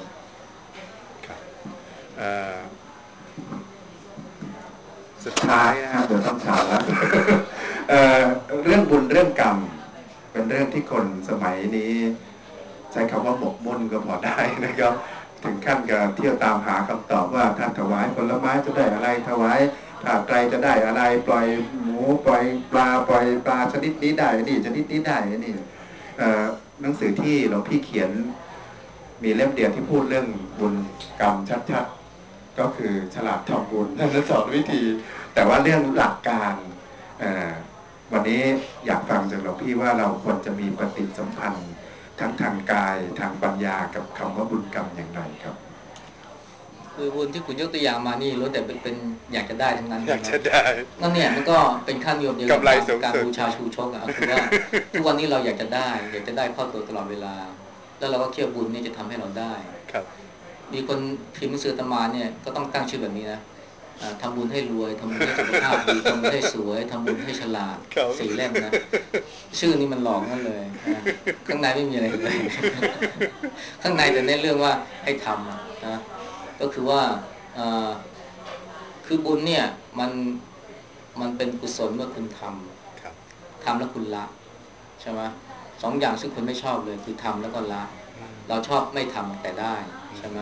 สุดท้ายนะฮะเดี๋ยวต้องถามแล้วเเรื่องบุญเรื่องกรรมเป็นเรื่องที่คนสมัยนี้ใช้คำว่าหมกมุ่นก็พอได้นะครับถึงขั้นกับเที่ยวตามหาคำตอบว่าถ้าถวายผลไม้จะได้อะไรถวายถ้าไกลจะได้อะไรปล่อยหมูปล่อยปลาปล่อยปลาชนิดนี้ได้นี่ชนิดนี้ได้นี่หนังสือที่หลวงพี่เขียนมีเล่มเดียวที่พูดเรื่องบุญกรรมชัดๆก็คือฉลาดทำบุญนั่นสอนวิธีแต่ว่าเรื่องหลักการวันนี้อยากฟังจากหลวงพี่ว่าเราควรจะมีปฏิสัมพันธ์ทั้งทางกายทางปัญญากับคำว่าบุญกรรมอย่างไรครับคือบุญที่คุณยกตัวอย่างมานี่ล้วนแต่เป็นเป็นอยากจะได้ทั้งนั้นอยากจะได้นั่นเนี่ยมันก็เป็นขั้นนิยมเดียวกับการบูชาชูชกอ่ะคือว่าทุกวันนี้เราอยากจะได้อยากจะได้ข้อตัวตลอดเวลาแล้วเราก็เชื่อบุญนี่จะทำให้เราได้ครับมีคนพิมพ์หนังสือตมาเนี่ยก็ต้องตั้งชื่อแบบนี้นะทำบุญให้รวยทำบุญให้สุขภาพดีทำบุญให้สวยทำบุญให้ฉลาดสี่เล่มนะชื่อนี้มันหลอกนั่นเลยนะข้างในไม่มีอะไรเลยข้างในแต่ในเรื่องว่าให้ทำนะก็คือว่าคือบุญเนี่ยมันมันเป็นกุศลเมื่อคุณทำทำแล้วคุณละใช่ไหมสองอย่างซึ่งคุณไม่ชอบเลยคือทำแล้วก็ละเราชอบไม่ทำแต่ได้ใช่ไหม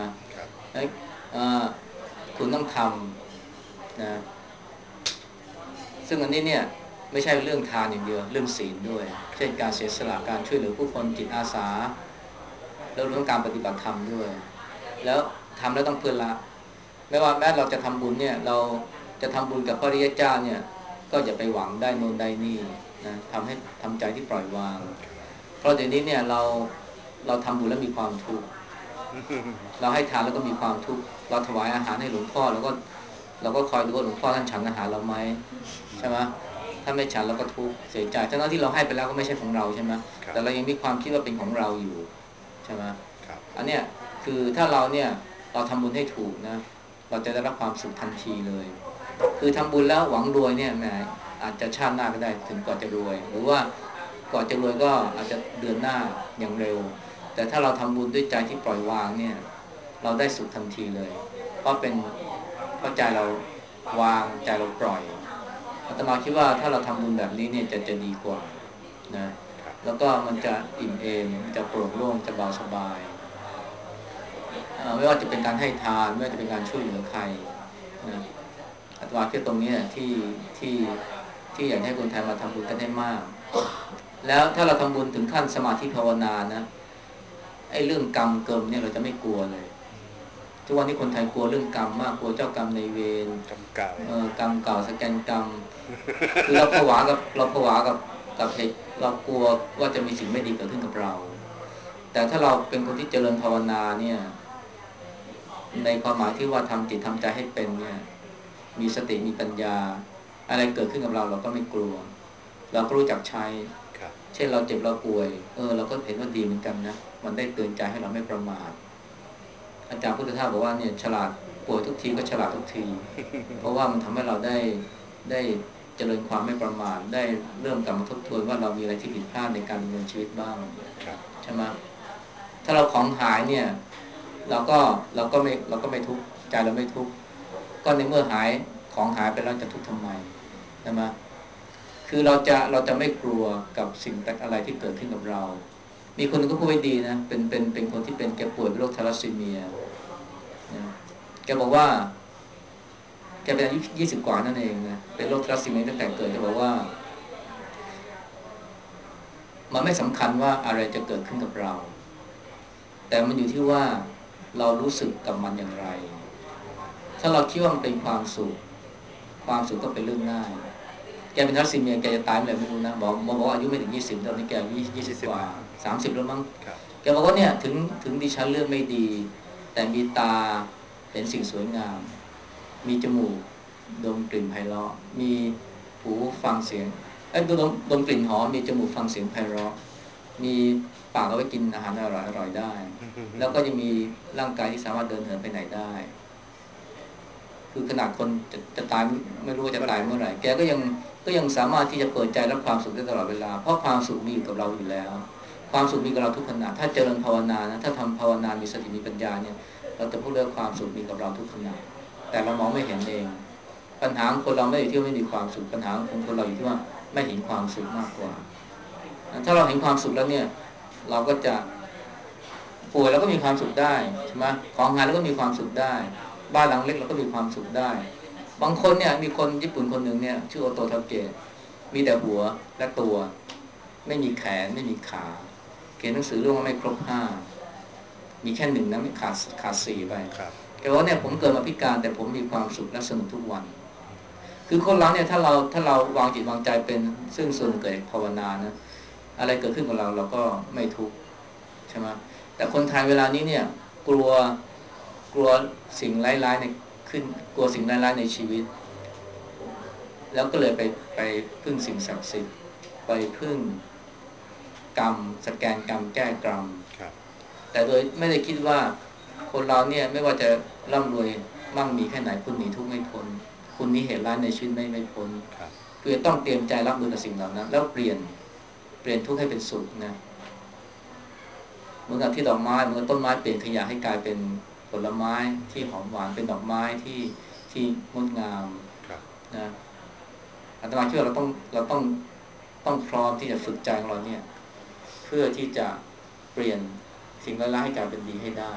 คุณต้องทำนะซึ่งอันนี้เนี่ยไม่ใช่เรื่องทานอย่างเดียวเรื่องศีลด้วยเช่นการเสียสละการช่วยเหลือผู้คนจิตอาสาแล้วเรื่องการปฏิบัติธรรมด้วยแล้วทำแล้วต้องเพื่อละไม่ว่าแม้เราจะทำบุญเนี่ยเราจะทำบุญกับพระริยเจ้าเนี่ยก็อย่าไปหวังได้โน่นได้นี่นะทำให้ทำใจที่ปล่อยวางเพราะเดี๋ยวนี้เนี่ยเราเราทำบุญแล้วมีความทุกข์เราให้ทานแล้วก็มีความทุกข์เราถวายอาหารให้หลวงพ่อแล้วก็เราก็คอยดูว่าหลวงพ่อท่านฉันอาหารเราไหมใช่ไหมถ้าไม่ฉันเราก็ทุกข์เสียใจทั้งที่เราให้ไปแล้วก็ไม่ใช่ของเราใช่ไหมแต่เรายังมีความคิดว่าเป็นของเราอยู่ใช่ไหมอันเนี้ยคือถ้าเราเนี่ยเราทำบุญให้ถูกนะเราจะได้รับความสุขทันทีเลยคือทำบุญแล้วหวังรวยเนี่ยแหมอาจจะชาติหน้าก็ได้ถึงกว่าจะรวยหรือว่าก่อนจะรวยก็อาจจะเดือนหน้าอย่างเร็วแต่ถ้าเราทำบุญด้วยใจที่ปล่อยวางเนี่ยเราได้สุขทันทีเลยเพราะเป็นเพราะใจเราวางใจเราปล่อยอาตมาคิดว่าถ้าเราทำบุญแบบนี้เนี่ยจะจะดีกว่านะแล้วก็มันจะอิ่มเอมจะโปร่งโล่งจะเบาสบายไม่ว่าจะเป็นการให้ทานไม่ว่าจะเป็นการช่วยเหลือใครนะอาตมาคิดตรงนี้ที่ที่ที่อยากให้คนไทยมาทำบุญกันให้มากแล้วถ้าเราทำบุญถึงขั้นสมาธิภาวนานะไอ้เรื่องกรรมเกิมเนี่ยเราจะไม่กลัวเลยทุกวันนี้คนไทยกลัวเรื่องกรรมมากกลัวเจ้ากรรมในเวรกรรมเก่าเออกรรมเก่าสแกนกรรมคือเราผวากับเราผวากับกับเหตุเรากลัวว่าจะมีสิ่งไม่ดีเกิดขึ้นกับเราแต่ถ้าเราเป็นคนที่เจริญภาวนาเนี่ยในความหมายที่ว่าทำจิตทำใจให้เป็นเนี่ยมีสติมีปัญญาอะไรเกิดขึ้นกับเราเราก็ไม่กลัวเราก็รู้จักใช้เช่นเราเจ็บเราป่วยเออเราก็เห็นว่าดีเหมือนกันนะมันได้เตือนใจให้เราไม่ประมาทอาจารย์พุทธทาสบอกว่าเนี่ยฉลาดป่วยทุกทีก็ฉลาดทุกทีเพราะว่ามันทำให้เราได้ได้เจริญความไม่ประมาทได้เริ่มกลับมาทบทวนว่าเรามีอะไรที่ผิดพลาดในการดำเนินชีวิตบ้างใช่ไหมถ้าเราของหายเนี่ยเราก็เราก็ไม่เราก็ไม่ทุกข์ใจเราไม่ทุกข์ก็ในเมื่อหายของหายไปแล้วจะทุกข์ทำไมใช่ไหมคือเราจะเราจะไม่กลัวกับสิ่งอะไรที่เกิดขึ้นกับเรามีคนนึงก็พูดไว้ดีนะเป็นเป็นเป็นคนที่เป็นแกป่วยเป็นโรคทาลัสซีเมียนะแกบอกว่าแกเป็นอายุยี่สิบกว่านั่นเองนะเป็นโรคทาลัสซีเมียตั้งแต่เกิดแกบอกว่ามันไม่สำคัญว่าอะไรจะเกิดขึ้นกับเราแต่มันอยู่ที่ว่าเรารู้สึกกับมันอย่างไรถ้าเราคิดว่ามันเป็นความสุขความสุขก็เป็นเรื่องง่ายแกเป็นทาลัสซีเมียแกจะตายเมื่อไหร่ไม่รู้นะบอกบอกว่าอายุไม่ถึงยี่สิบตอนนี้แกอายุยี่สิบกว่าสามสิบแล้วมั้งแกบอกว่าเนี่ยถึงถึงดิฉันเลือดไม่ดีแต่มีตาเห็นสิ่งสวยงามมีจมูกดมกลิ่นไพเราะมีหูฟังเสียงไอ้ดมดมกลิ่นหอมมีจมูกฟังเสียงไพเราะมีปากเอาไว้กินอาหารอร่อยอร่อยได้แล้วก็ยังมีร่างกายที่สามารถเดินเหินไปไหนได้คือขนาดคนจะจะตายไม่รู้ว่าจะตายเมื่อไหร่แกก็ยังก็ยังสามารถที่จะเปิดใจรับความสุขได้ตลอดเวลาเพราะความสุขมีอยู่กับเราอยู่แล้วความสุขมีกับเราทุกขณะถ้าเจริญภาวนานะถ้าทำภาวนามีสติมีปัญญาเนี่ยเราจะพูดเรื่องความสุขมีกับเราทุกขณะแต่เรามองไม่เห็นเองปัญหาของคนเราไม่อยู่ที่ว่าไม่มีความสุขปัญหาของคนเราอยู่ที่ว่าไม่เห็นความสุขมากกว่าถ้าเราเห็นความสุขแล้วเนี่ยเราก็จะป่วยแล้วก็มีความสุขได้ใช่ไหมของงานแล้วก็มีความสุขได้บ้านหลังเล็กเราก็มีความสุขได้บางคนเนี่ยมีคนญี่ปุ่นคนหนึ่งเนี่ยชื่อโอโตทาเกะมีแต่หัวและตัวไม่มีแขนไม่มีขาเขียนหนังสือเรื่องว่าไม่ครบห้ามีแค่หนึ่งนะไม่ขาดขาดสี่ไปแกว่าเนี่ยผมเกิดมาพิการแต่ผมมีความสุขและสนุกทุกวันคือคนเราเนี่ยถ้าเราถ้าเราวางจิตวางใจเป็นซึ่งส่วนเกิดภาวนานะอะไรเกิดขึ้นกับเราเราก็ไม่ทุกข์ใช่ไหมแต่คนไทยเวลานี้เนี่ยกลัวกลัวสิ่งร้ายๆในขึ้นกลัวสิ่งร้ายๆในชีวิตแล้วก็เลยไปไปพึ่งสิ่งศักดิ์สิทธิ์ไปพึ่งกรรมสแกนกรรมแก้กรรมแต่โดยไม่ได้คิดว่าคนเราเนี่ยไม่ว่าจะร่ำรวยมั่งมีแค่ไหนคุณหนีทุกข์ไม่พ้นคุณนี้เหตุร้ายในชีวิตไม่ไม่พ้นคือต้องเตรียมใจรับมือกับสิ่งเหล่านั้นแล้วเปลี่ยนเปลี่ยนทุกข์ให้เป็นสุขนะเหมือนกับที่ดอกไม้เหมือนกับต้นไม้เปลี่ยนขยะให้กลายเป็นผลไม้ที่หอมหวานเป็นดอกไม้ที่ที่งดงามนะอาตมาคิดว่าเราต้องเราต้องต้องพร้อมที่จะฝึกใจของเราเนี่ยเพื่อที่จะเปลี่ยนสิ่งร้ายๆให้กลายเป็นดีให้ได้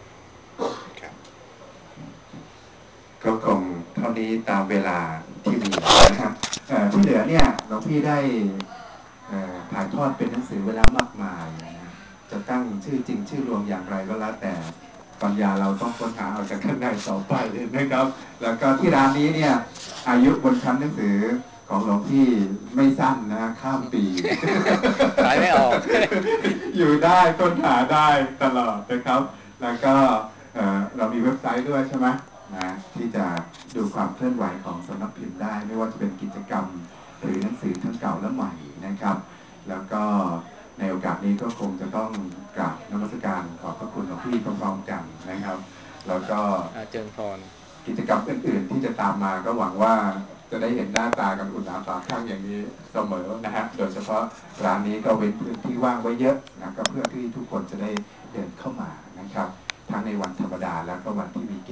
ก็คงเท่านี้ตามเวลาที่มีนะครับที่เหลือเนี่ยหลวงพี่ได้ถ่ายทอดเป็นหนังสือเวลามากมายนะจะตั้งชื่อจริงชื่อรวมอย่างไรก็แล้วแต่ปัญญาเราต้องค้นหาเอาจากข้างในต่อไปนะครับแล้วก็ที่ร้านนี้เนี่ยอายุบนชั้นหนังสือของหลวงพี่ไม่สั้นนะข้ามปีขายไม่ออกอยู่ได้ค้นหาได้ตลอดนะครับแล้วก็เรามีเว็บไซต์ด้วยใช่ไหมนะที่จะดูความเคลื่อนไหวของสำนักพิมพ์ได้ไม่ว่าจะเป็นกิจกรรมหรือหนังสือทั้งเก่าและใหม่นะครับแล้วก็ในโอกาสนี้ก็คงจะต้องกราบนมัสการขอบพระคุณหลวงพี่พร้อมๆกันนะครับแล้วก็เจริญพรกิจกรรมอื่นๆที่จะตามมาก็หวังว่าจะได้เห็นหน้าตากันอุ่นหนาฝาข้างอย่างนี้เสมอนะฮะโดยเฉพาะร้านนี้ก็เว้นพื้นที่ว่างไว้เยอะนะก็เพื่อที่ทุกคนจะได้เดินเข้ามานะครับทั้งในวันธรรมดาแล้วก็วันที่มี